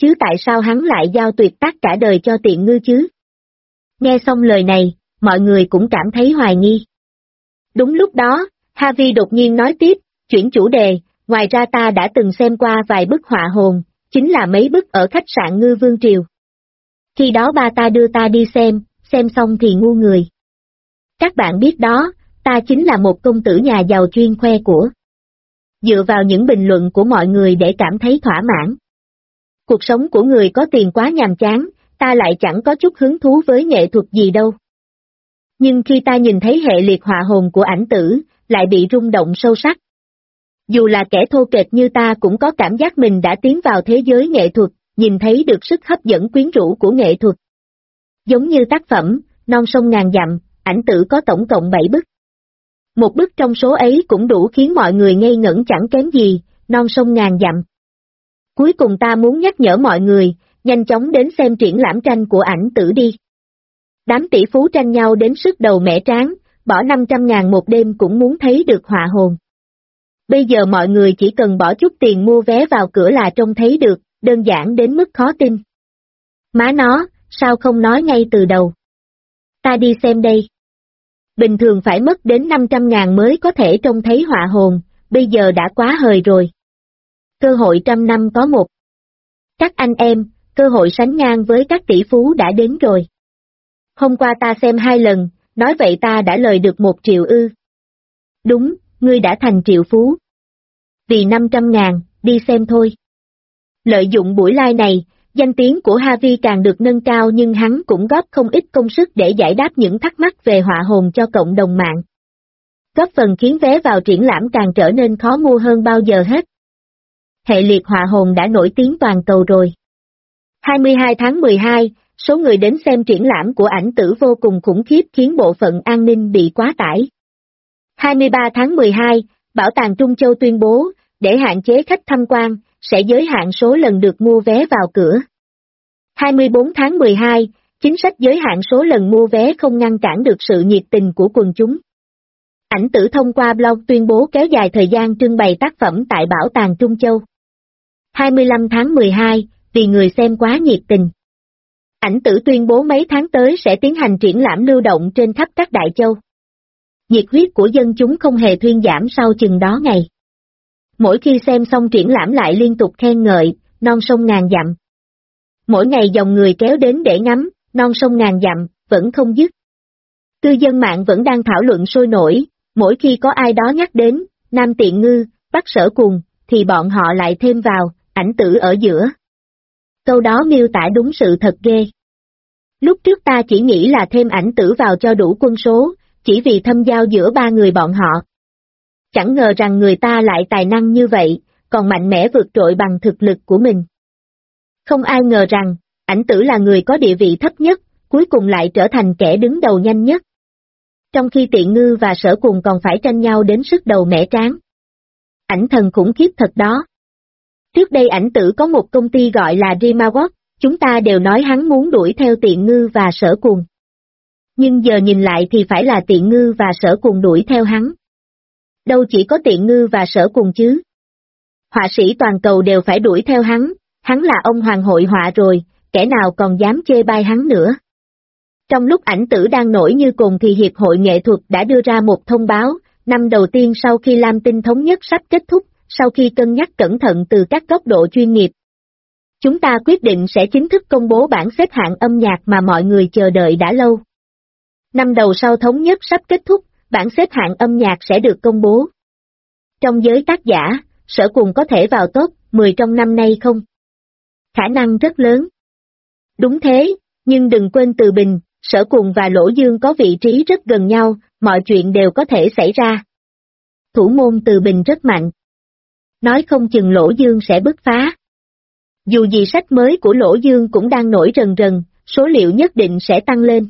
chứ tại sao hắn lại giao tuyệt tác cả đời cho Tiện Ngư chứ? Nghe xong lời này, mọi người cũng cảm thấy hoài nghi. Đúng lúc đó, Harvey đột nhiên nói tiếp, chuyển chủ đề, ngoài ra ta đã từng xem qua vài bức họa hồn, chính là mấy bức ở khách sạn Ngư Vương Triều. Khi đó ba ta đưa ta đi xem xong thì ngu người. Các bạn biết đó, ta chính là một công tử nhà giàu chuyên khoe của. Dựa vào những bình luận của mọi người để cảm thấy thỏa mãn. Cuộc sống của người có tiền quá nhàm chán, ta lại chẳng có chút hứng thú với nghệ thuật gì đâu. Nhưng khi ta nhìn thấy hệ liệt họa hồn của ảnh tử, lại bị rung động sâu sắc. Dù là kẻ thô kệch như ta cũng có cảm giác mình đã tiến vào thế giới nghệ thuật, nhìn thấy được sức hấp dẫn quyến rũ của nghệ thuật. Giống như tác phẩm, Non sông ngàn dặm, ảnh tử có tổng cộng 7 bức. Một bức trong số ấy cũng đủ khiến mọi người ngây ngẩn chẳng kém gì, Non sông ngàn dặm. Cuối cùng ta muốn nhắc nhở mọi người, nhanh chóng đến xem triển lãm tranh của ảnh tử đi. Đám tỷ phú tranh nhau đến sức đầu mẻ trán, bỏ 500.000 một đêm cũng muốn thấy được họa hồn. Bây giờ mọi người chỉ cần bỏ chút tiền mua vé vào cửa là trông thấy được, đơn giản đến mức khó tin. Má nó, sao không nói ngay từ đầu? Ta đi xem đây. Bình thường phải mất đến 500.000 mới có thể trông thấy họa hồn, bây giờ đã quá hời rồi. Cơ hội 100 năm có một. Các anh em, cơ hội sánh ngang với các tỷ phú đã đến rồi. Hôm qua ta xem 2 lần, nói vậy ta đã lời được 1 triệu ư. Đúng, ngươi đã thành triệu phú. Vì 500.000, đi xem thôi. Lợi dụng buổi live này, danh tiếng của Harvey càng được nâng cao nhưng hắn cũng góp không ít công sức để giải đáp những thắc mắc về họa hồn cho cộng đồng mạng. Góp phần khiến vé vào triển lãm càng trở nên khó mua hơn bao giờ hết. Hệ liệt họa hồn đã nổi tiếng toàn cầu rồi. 22 tháng 12, số người đến xem triển lãm của ảnh tử vô cùng khủng khiếp khiến bộ phận an ninh bị quá tải. 23 tháng 12, Bảo tàng Trung Châu tuyên bố, để hạn chế khách tham quan, sẽ giới hạn số lần được mua vé vào cửa. 24 tháng 12, chính sách giới hạn số lần mua vé không ngăn cản được sự nhiệt tình của quần chúng. Ảnh tử thông qua blog tuyên bố kéo dài thời gian trưng bày tác phẩm tại Bảo tàng Trung Châu. 25 tháng 12, vì người xem quá nhiệt tình. Ảnh tử tuyên bố mấy tháng tới sẽ tiến hành triển lãm lưu động trên khắp các đại châu. Nhiệt huyết của dân chúng không hề thuyên giảm sau chừng đó ngày. Mỗi khi xem xong triển lãm lại liên tục khen ngợi, non sông ngàn dặm. Mỗi ngày dòng người kéo đến để ngắm, non sông ngàn dặm, vẫn không dứt. Cư dân mạng vẫn đang thảo luận sôi nổi, mỗi khi có ai đó nhắc đến, Nam Tiện Ngư, Bắc Sở Cuồng, thì bọn họ lại thêm vào, ảnh tử ở giữa. Câu đó miêu tả đúng sự thật ghê. Lúc trước ta chỉ nghĩ là thêm ảnh tử vào cho đủ quân số, chỉ vì thâm giao giữa 3 người bọn họ. Chẳng ngờ rằng người ta lại tài năng như vậy, còn mạnh mẽ vượt trội bằng thực lực của mình. Không ai ngờ rằng, ảnh tử là người có địa vị thấp nhất, cuối cùng lại trở thành kẻ đứng đầu nhanh nhất. Trong khi Tiện Ngư và Sở Cuồng còn phải tranh nhau đến sức đầu mẻ trán. Ảnh thần khủng khiếp thật đó. Trước đây ảnh tử có một công ty gọi là DreamAwards, chúng ta đều nói hắn muốn đuổi theo Tiện Ngư và Sở Cuồng. Nhưng giờ nhìn lại thì phải là Tiện Ngư và Sở Cuồng đuổi theo hắn. Đâu chỉ có Tiện Ngư và Sở Cuồng chứ. Họa sĩ toàn cầu đều phải đuổi theo hắn là ông hoàng hội họa rồi, kẻ nào còn dám chê bai hắn nữa. Trong lúc ảnh tử đang nổi như cồn thì Hiệp hội Nghệ thuật đã đưa ra một thông báo, năm đầu tiên sau khi Lam Tinh thống nhất sắp kết thúc, sau khi cân nhắc cẩn thận từ các góc độ chuyên nghiệp. Chúng ta quyết định sẽ chính thức công bố bảng xếp hạng âm nhạc mà mọi người chờ đợi đã lâu. Năm đầu sau thống nhất sắp kết thúc, bảng xếp hạng âm nhạc sẽ được công bố. Trong giới tác giả, Sở Cuồng có thể vào top 10 trong năm nay không? Khả năng rất lớn. Đúng thế, nhưng đừng quên Từ Bình, Sở Cuồng và Lỗ Dương có vị trí rất gần nhau, mọi chuyện đều có thể xảy ra. Thủ môn Từ Bình rất mạnh. Nói không chừng Lỗ Dương sẽ bứt phá. Dù gì sách mới của Lỗ Dương cũng đang nổi rần rần, số liệu nhất định sẽ tăng lên.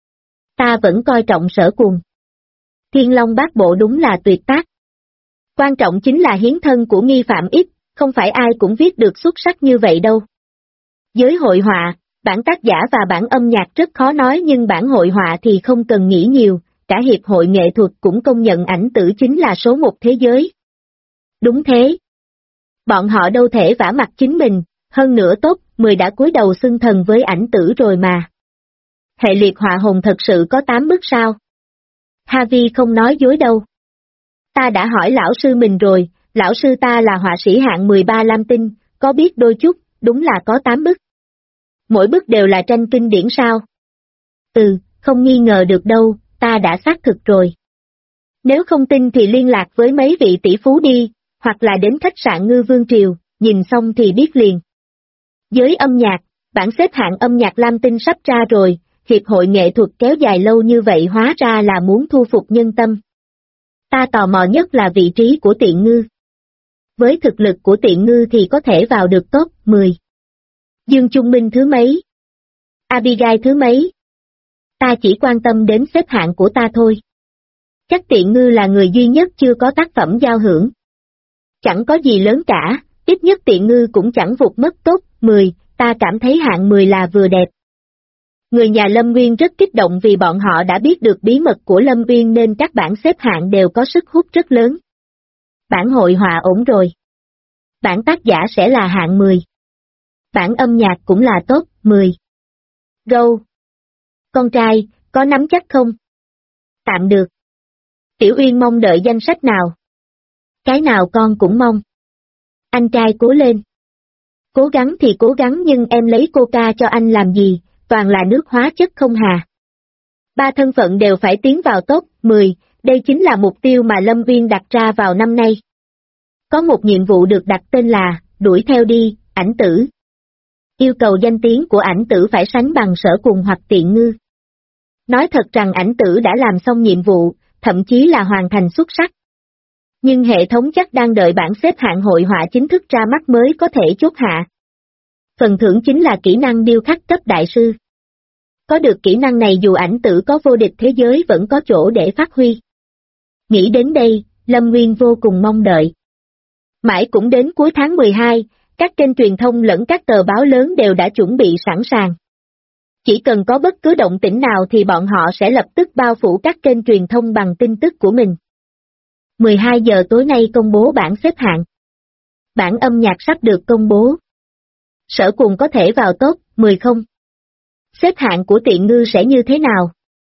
Ta vẫn coi trọng Sở Cuồng. Thiên Long Bát Bộ đúng là tuyệt tác. Quan trọng chính là hiến thân của nghi phạm ít, không phải ai cũng viết được xuất sắc như vậy đâu. Giới hội họa, bản tác giả và bản âm nhạc rất khó nói nhưng bản hội họa thì không cần nghĩ nhiều, cả Hiệp hội Nghệ thuật cũng công nhận ảnh tử chính là số 1 thế giới. Đúng thế. Bọn họ đâu thể vả mặt chính mình, hơn nữa top 10 đã cúi đầu xưng thần với Ảnh Tử rồi mà. Hệ liệt họa hồn thật sự có 8 bức sao? Harvey không nói dối đâu. Ta đã hỏi lão sư mình rồi, lão sư ta là họa sĩ hạng 13 lam tinh, có biết đôi chút, đúng là có 8 bức. Mỗi bức đều là tranh kinh điển sao? Không nghi ngờ được đâu, ta đã xác thực rồi. Nếu không tin thì liên lạc với mấy vị tỷ phú đi, hoặc là đến khách sạn Ngư Vương Triều, nhìn xong thì biết liền. Giới âm nhạc, bảng xếp hạng âm nhạc lam tinh sắp ra rồi, hiệp hội nghệ thuật kéo dài lâu như vậy hóa ra là muốn thu phục nhân tâm. Ta tò mò nhất là vị trí của Tiện Ngư. Với thực lực của Tiện Ngư thì có thể vào được top 10. Dương Trung Minh thứ mấy? Abigail thứ mấy? Ta chỉ quan tâm đến xếp hạng của ta thôi. Chắc Tiện Ngư là người duy nhất chưa có tác phẩm giao hưởng. Chẳng có gì lớn cả, ít nhất Tiện Ngư cũng chẳng vụt mất top 10, ta cảm thấy hạng 10 là vừa đẹp. Người nhà Lâm Nguyên rất kích động vì bọn họ đã biết được bí mật của Lâm Nguyên nên các bảng xếp hạng đều có sức hút rất lớn. Bảng hội họa ổn rồi. Bảng tác giả sẽ là hạng 10. Bảng âm nhạc cũng là top 10. Go! Con trai, có nắm chắc không? Tạm được. Tiểu Uyên mong đợi danh sách nào? Cái nào con cũng mong. Anh trai cố lên. Cố gắng thì cố gắng nhưng em lấy coca cho anh làm gì, toàn là nước hóa chất không hà. 3 thân phận đều phải tiến vào top 10, đây chính là mục tiêu mà Lâm Viên đặt ra vào năm nay. Có một nhiệm vụ được đặt tên là, đuổi theo đi, Ảnh Tử. Yêu cầu danh tiếng của Ảnh Tử phải sánh bằng Sở Cùng hoặc Tiện Ngư. Nói thật rằng Ảnh Tử đã làm xong nhiệm vụ, thậm chí là hoàn thành xuất sắc. Nhưng hệ thống chắc đang đợi bảng xếp hạng hội họa chính thức ra mắt mới có thể chốt hạ. Phần thưởng chính là kỹ năng điêu khắc cấp đại sư. Có được kỹ năng này dù Ảnh Tử có vô địch thế giới vẫn có chỗ để phát huy. Nghĩ đến đây, Lâm Nguyên vô cùng mong đợi. Mãi cũng đến cuối tháng 12, các kênh truyền thông lẫn các tờ báo lớn đều đã chuẩn bị sẵn sàng. Chỉ cần có bất cứ động tĩnh nào thì bọn họ sẽ lập tức bao phủ các kênh truyền thông bằng tin tức của mình. 12 giờ tối nay công bố bảng xếp hạng. Bảng âm nhạc sắp được công bố. Sở Cùng có thể vào top 10 không? Xếp hạng của Tiện Ngư sẽ như thế nào?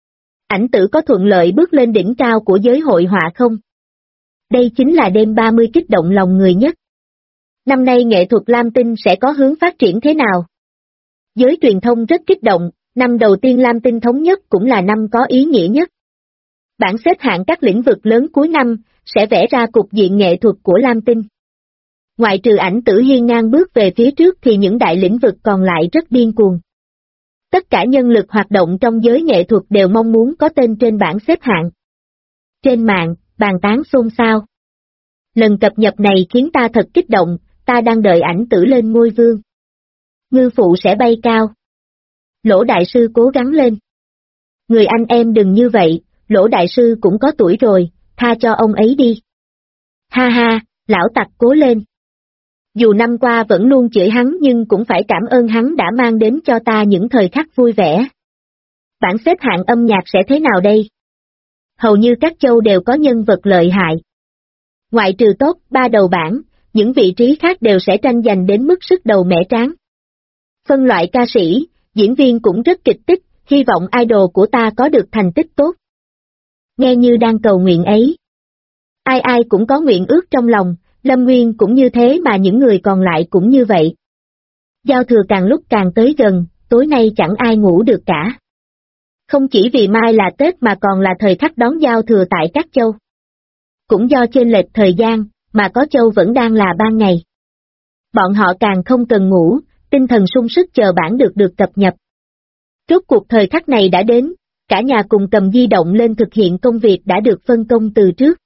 Ảnh Tử có thuận lợi bước lên đỉnh cao của giới hội họa không? Đây chính là đêm 30 kích động lòng người nhất. Năm nay nghệ thuật lam tinh sẽ có hướng phát triển thế nào? Giới truyền thông rất kích động, năm đầu tiên lam tinh thống nhất cũng là năm có ý nghĩa nhất. Bảng xếp hạng các lĩnh vực lớn cuối năm sẽ vẽ ra cục diện nghệ thuật của lam tinh. Ngoại trừ Ảnh Tử hiên ngang bước về phía trước thì những đại lĩnh vực còn lại rất điên cuồng. Tất cả nhân lực hoạt động trong giới nghệ thuật đều mong muốn có tên trên bảng xếp hạng. Trên mạng, bàn tán xôn xao. Lần cập nhật này khiến ta thật kích động, ta đang đợi Ảnh Tử lên ngôi vương. Ngư phụ sẽ bay cao. Lỗ đại sư cố gắng lên. Người anh em đừng như vậy, Lỗ đại sư cũng có tuổi rồi, tha cho ông ấy đi. Ha ha, lão tặc cố lên. Dù năm qua vẫn luôn chửi hắn nhưng cũng phải cảm ơn hắn đã mang đến cho ta những thời khắc vui vẻ. Bảng xếp hạng âm nhạc sẽ thế nào đây? Hầu như các châu đều có nhân vật lợi hại. Ngoại trừ top 3 đầu bảng, những vị trí khác đều sẽ tranh giành đến mức sức đầu mẻ trán. Phân loại ca sĩ, diễn viên cũng rất kịch tích, hy vọng idol của ta có được thành tích tốt. Nghe như đang cầu nguyện ấy. Ai ai cũng có nguyện ước trong lòng, Lâm Nguyên cũng như thế mà những người còn lại cũng như vậy. Giao thừa càng lúc càng tới gần, tối nay chẳng ai ngủ được cả. Không chỉ vì mai là Tết mà còn là thời khắc đón giao thừa tại các châu. Cũng do chênh lệch thời gian, mà có châu vẫn đang là ban ngày. Bọn họ càng không cần ngủ, tinh thần sung sức chờ bản được cập nhật. Rốt cuộc thời khắc này đã đến, cả nhà cùng cầm di động lên thực hiện công việc đã được phân công từ trước.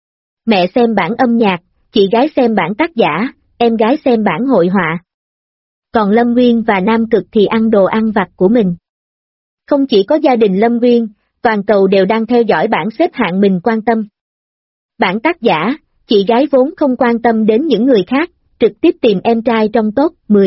Mẹ xem bản âm nhạc, chị gái xem bản tác giả, em gái xem bản hội họa. Còn Lâm Nguyên và Nam Cực thì ăn đồ ăn vặt của mình. Không chỉ có gia đình Lâm Nguyên, toàn cầu đều đang theo dõi bảng xếp hạng mình quan tâm. Bản tác giả, chị gái vốn không quan tâm đến những người khác, trực tiếp tìm em trai trong top 10.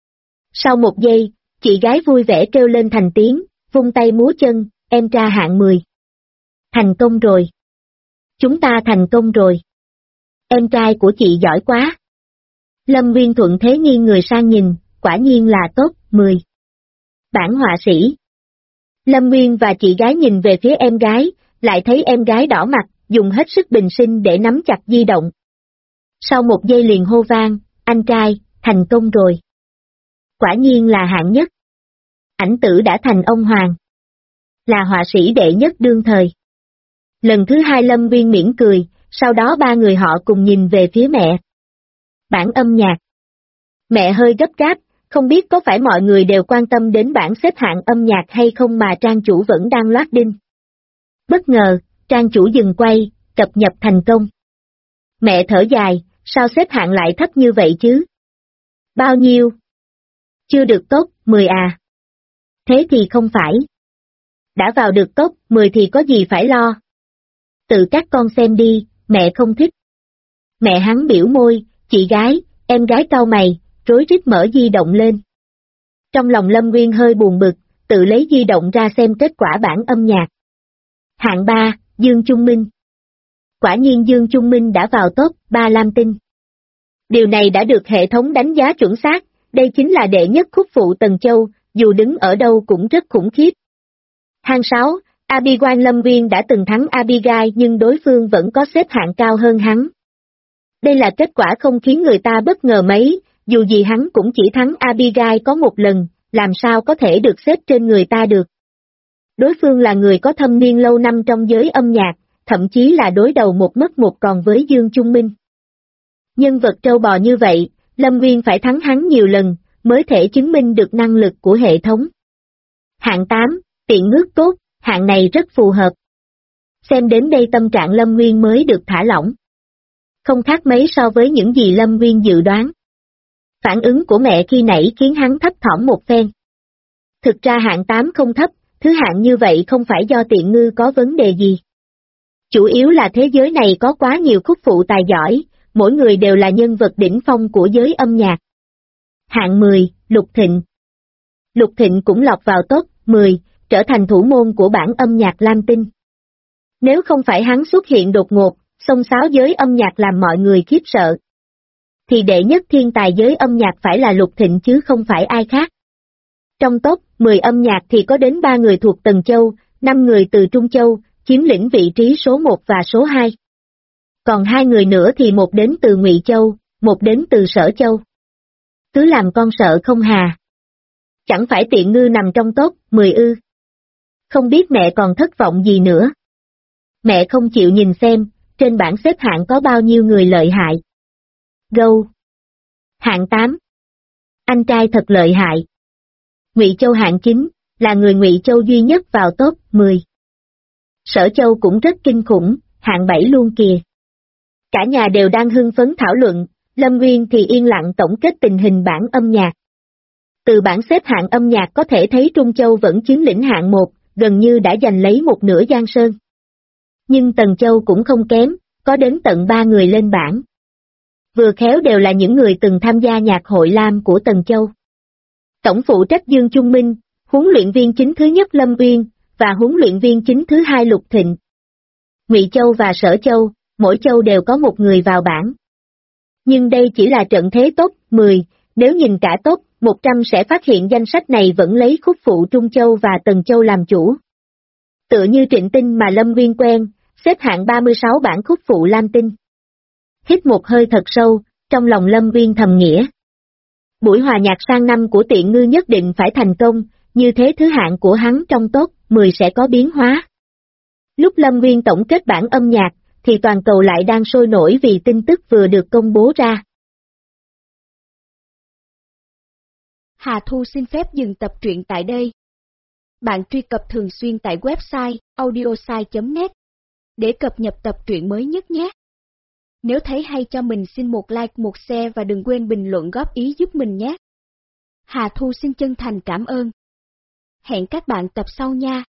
Sau một giây, chị gái vui vẻ kêu lên thành tiếng, vung tay múa chân, em trai hạng 10. Thành công rồi. Chúng ta thành công rồi. Em trai của chị giỏi quá. Lâm Nguyên thuận thế nghiêng người sang nhìn, quả nhiên là top 10. Bản họa sĩ. Lâm Nguyên và chị gái nhìn về phía em gái, lại thấy em gái đỏ mặt, dùng hết sức bình sinh để nắm chặt di động. Sau một giây liền hô vang, anh trai, thành công rồi. Quả nhiên là hạng nhất. Ảnh tử đã thành ông hoàng. Là họa sĩ đệ nhất đương thời. Lần thứ hai Lâm Nguyên mỉm cười, sau đó ba người họ cùng nhìn về phía mẹ. Bản âm nhạc. Mẹ hơi gấp gáp, không biết có phải mọi người đều quan tâm đến bảng xếp hạng âm nhạc hay không mà trang chủ vẫn đang loát đinh. Bất ngờ, trang chủ dừng quay, cập nhật thành công. Mẹ thở dài, sao xếp hạng lại thấp như vậy chứ? Bao nhiêu? Chưa được top 10 à? Thế thì không phải. Đã vào được top 10 thì có gì phải lo. Tự các con xem đi, mẹ không thích. Mẹ hắn biểu môi, chị gái, em gái cau mày, rối rít mở di động lên. Trong lòng Lâm Nguyên hơi buồn bực, tự lấy di động ra xem kết quả bảng âm nhạc. Hạng 3, Dương Trung Minh. Quả nhiên Dương Trung Minh đã vào top 3 Lam Tinh. Điều này đã được hệ thống đánh giá chuẩn xác, đây chính là đệ nhất khúc phụ Tần Châu, dù đứng ở đâu cũng rất khủng khiếp. Hạng 6, Abigail. Lâm Nguyên đã từng thắng Abigail nhưng đối phương vẫn có xếp hạng cao hơn hắn. Đây là kết quả không khiến người ta bất ngờ mấy, dù gì hắn cũng chỉ thắng Abigail có một lần, làm sao có thể được xếp trên người ta được. Đối phương là người có thâm niên lâu năm trong giới âm nhạc, thậm chí là đối đầu một mất một còn với Dương Trung Minh. Nhân vật trâu bò như vậy, Lâm Nguyên phải thắng hắn nhiều lần, mới thể chứng minh được năng lực của hệ thống. Hạng 8, Tiện Ngước Tốt, hạng này rất phù hợp. Xem đến đây tâm trạng Lâm Nguyên mới được thả lỏng. Không khác mấy so với những gì Lâm Nguyên dự đoán. Phản ứng của mẹ khi nãy khiến hắn thấp thỏm một phen. Thực ra hạng 8 không thấp, thứ hạng như vậy không phải do Tiện Ngư có vấn đề gì. Chủ yếu là thế giới này có quá nhiều khúc phụ tài giỏi, mỗi người đều là nhân vật đỉnh phong của giới âm nhạc. Hạng 10, Lục Thịnh. Lục Thịnh cũng lọt vào top 10, trở thành thủ môn của bảng âm nhạc Lam Tinh. Nếu không phải hắn xuất hiện đột ngột, xông xáo giới âm nhạc làm mọi người khiếp sợ, thì đệ nhất thiên tài giới âm nhạc phải là Lục Thịnh chứ không phải ai khác. Trong top 10 âm nhạc thì có đến 3 người thuộc Tần Châu, 5 người từ Trung Châu, chiếm lĩnh vị trí số 1 và số 2. Còn 2 người nữa thì một đến từ Ngụy Châu, một đến từ Sở Châu. Cứ làm con sợ không hà. Chẳng phải Tiện Ngư nằm trong top 10 ư. Không biết mẹ còn thất vọng gì nữa. Mẹ không chịu nhìn xem, trên bảng xếp hạng có bao nhiêu người lợi hại. Gâu. Hạng 8. Anh trai thật lợi hại. Ngụy Châu hạng 9, là người Ngụy Châu duy nhất vào top 10. Sở Châu cũng rất kinh khủng, hạng 7 luôn kìa. Cả nhà đều đang hưng phấn thảo luận, Lâm Nguyên thì yên lặng tổng kết tình hình bảng âm nhạc. Từ bảng xếp hạng âm nhạc có thể thấy Trung Châu vẫn chiếm lĩnh hạng 1, gần như đã giành lấy một nửa Giang Sơn. Nhưng Tần Châu cũng không kém, có đến tận 3 người lên bảng. Vừa khéo đều là những người từng tham gia nhạc hội Lam của Tần Châu. Tổng phụ trách Dương Trung Minh, huấn luyện viên chính thứ nhất Lâm Uyên, và huấn luyện viên chính thứ hai Lục Thịnh. Ngụy Châu và Sở Châu, mỗi châu đều có một người vào bảng. Nhưng đây chỉ là trận thế top 10, nếu nhìn cả top 100 sẽ phát hiện danh sách này vẫn lấy khúc phụ Trung Châu và Tần Châu làm chủ. Tựa như Trịnh Tinh mà Lâm Nguyên quen, xếp hạng 36 bảng khúc phụ Lam Tinh. Hít một hơi thật sâu, trong lòng Lâm Nguyên thầm nghĩa. Buổi hòa nhạc sang năm của Tiện Ngư nhất định phải thành công, như thế thứ hạng của hắn trong top 10 sẽ có biến hóa. Lúc Lâm Nguyên tổng kết bảng âm nhạc, thì toàn cầu lại đang sôi nổi vì tin tức vừa được công bố ra. Hà Thu xin phép dừng tập truyện tại đây. Bạn truy cập thường xuyên tại website audiosai.net để cập nhật tập truyện mới nhất nhé. Nếu thấy hay cho mình xin một like, một share và đừng quên bình luận góp ý giúp mình nhé. Hà Thu xin chân thành cảm ơn. Hẹn các bạn tập sau nha.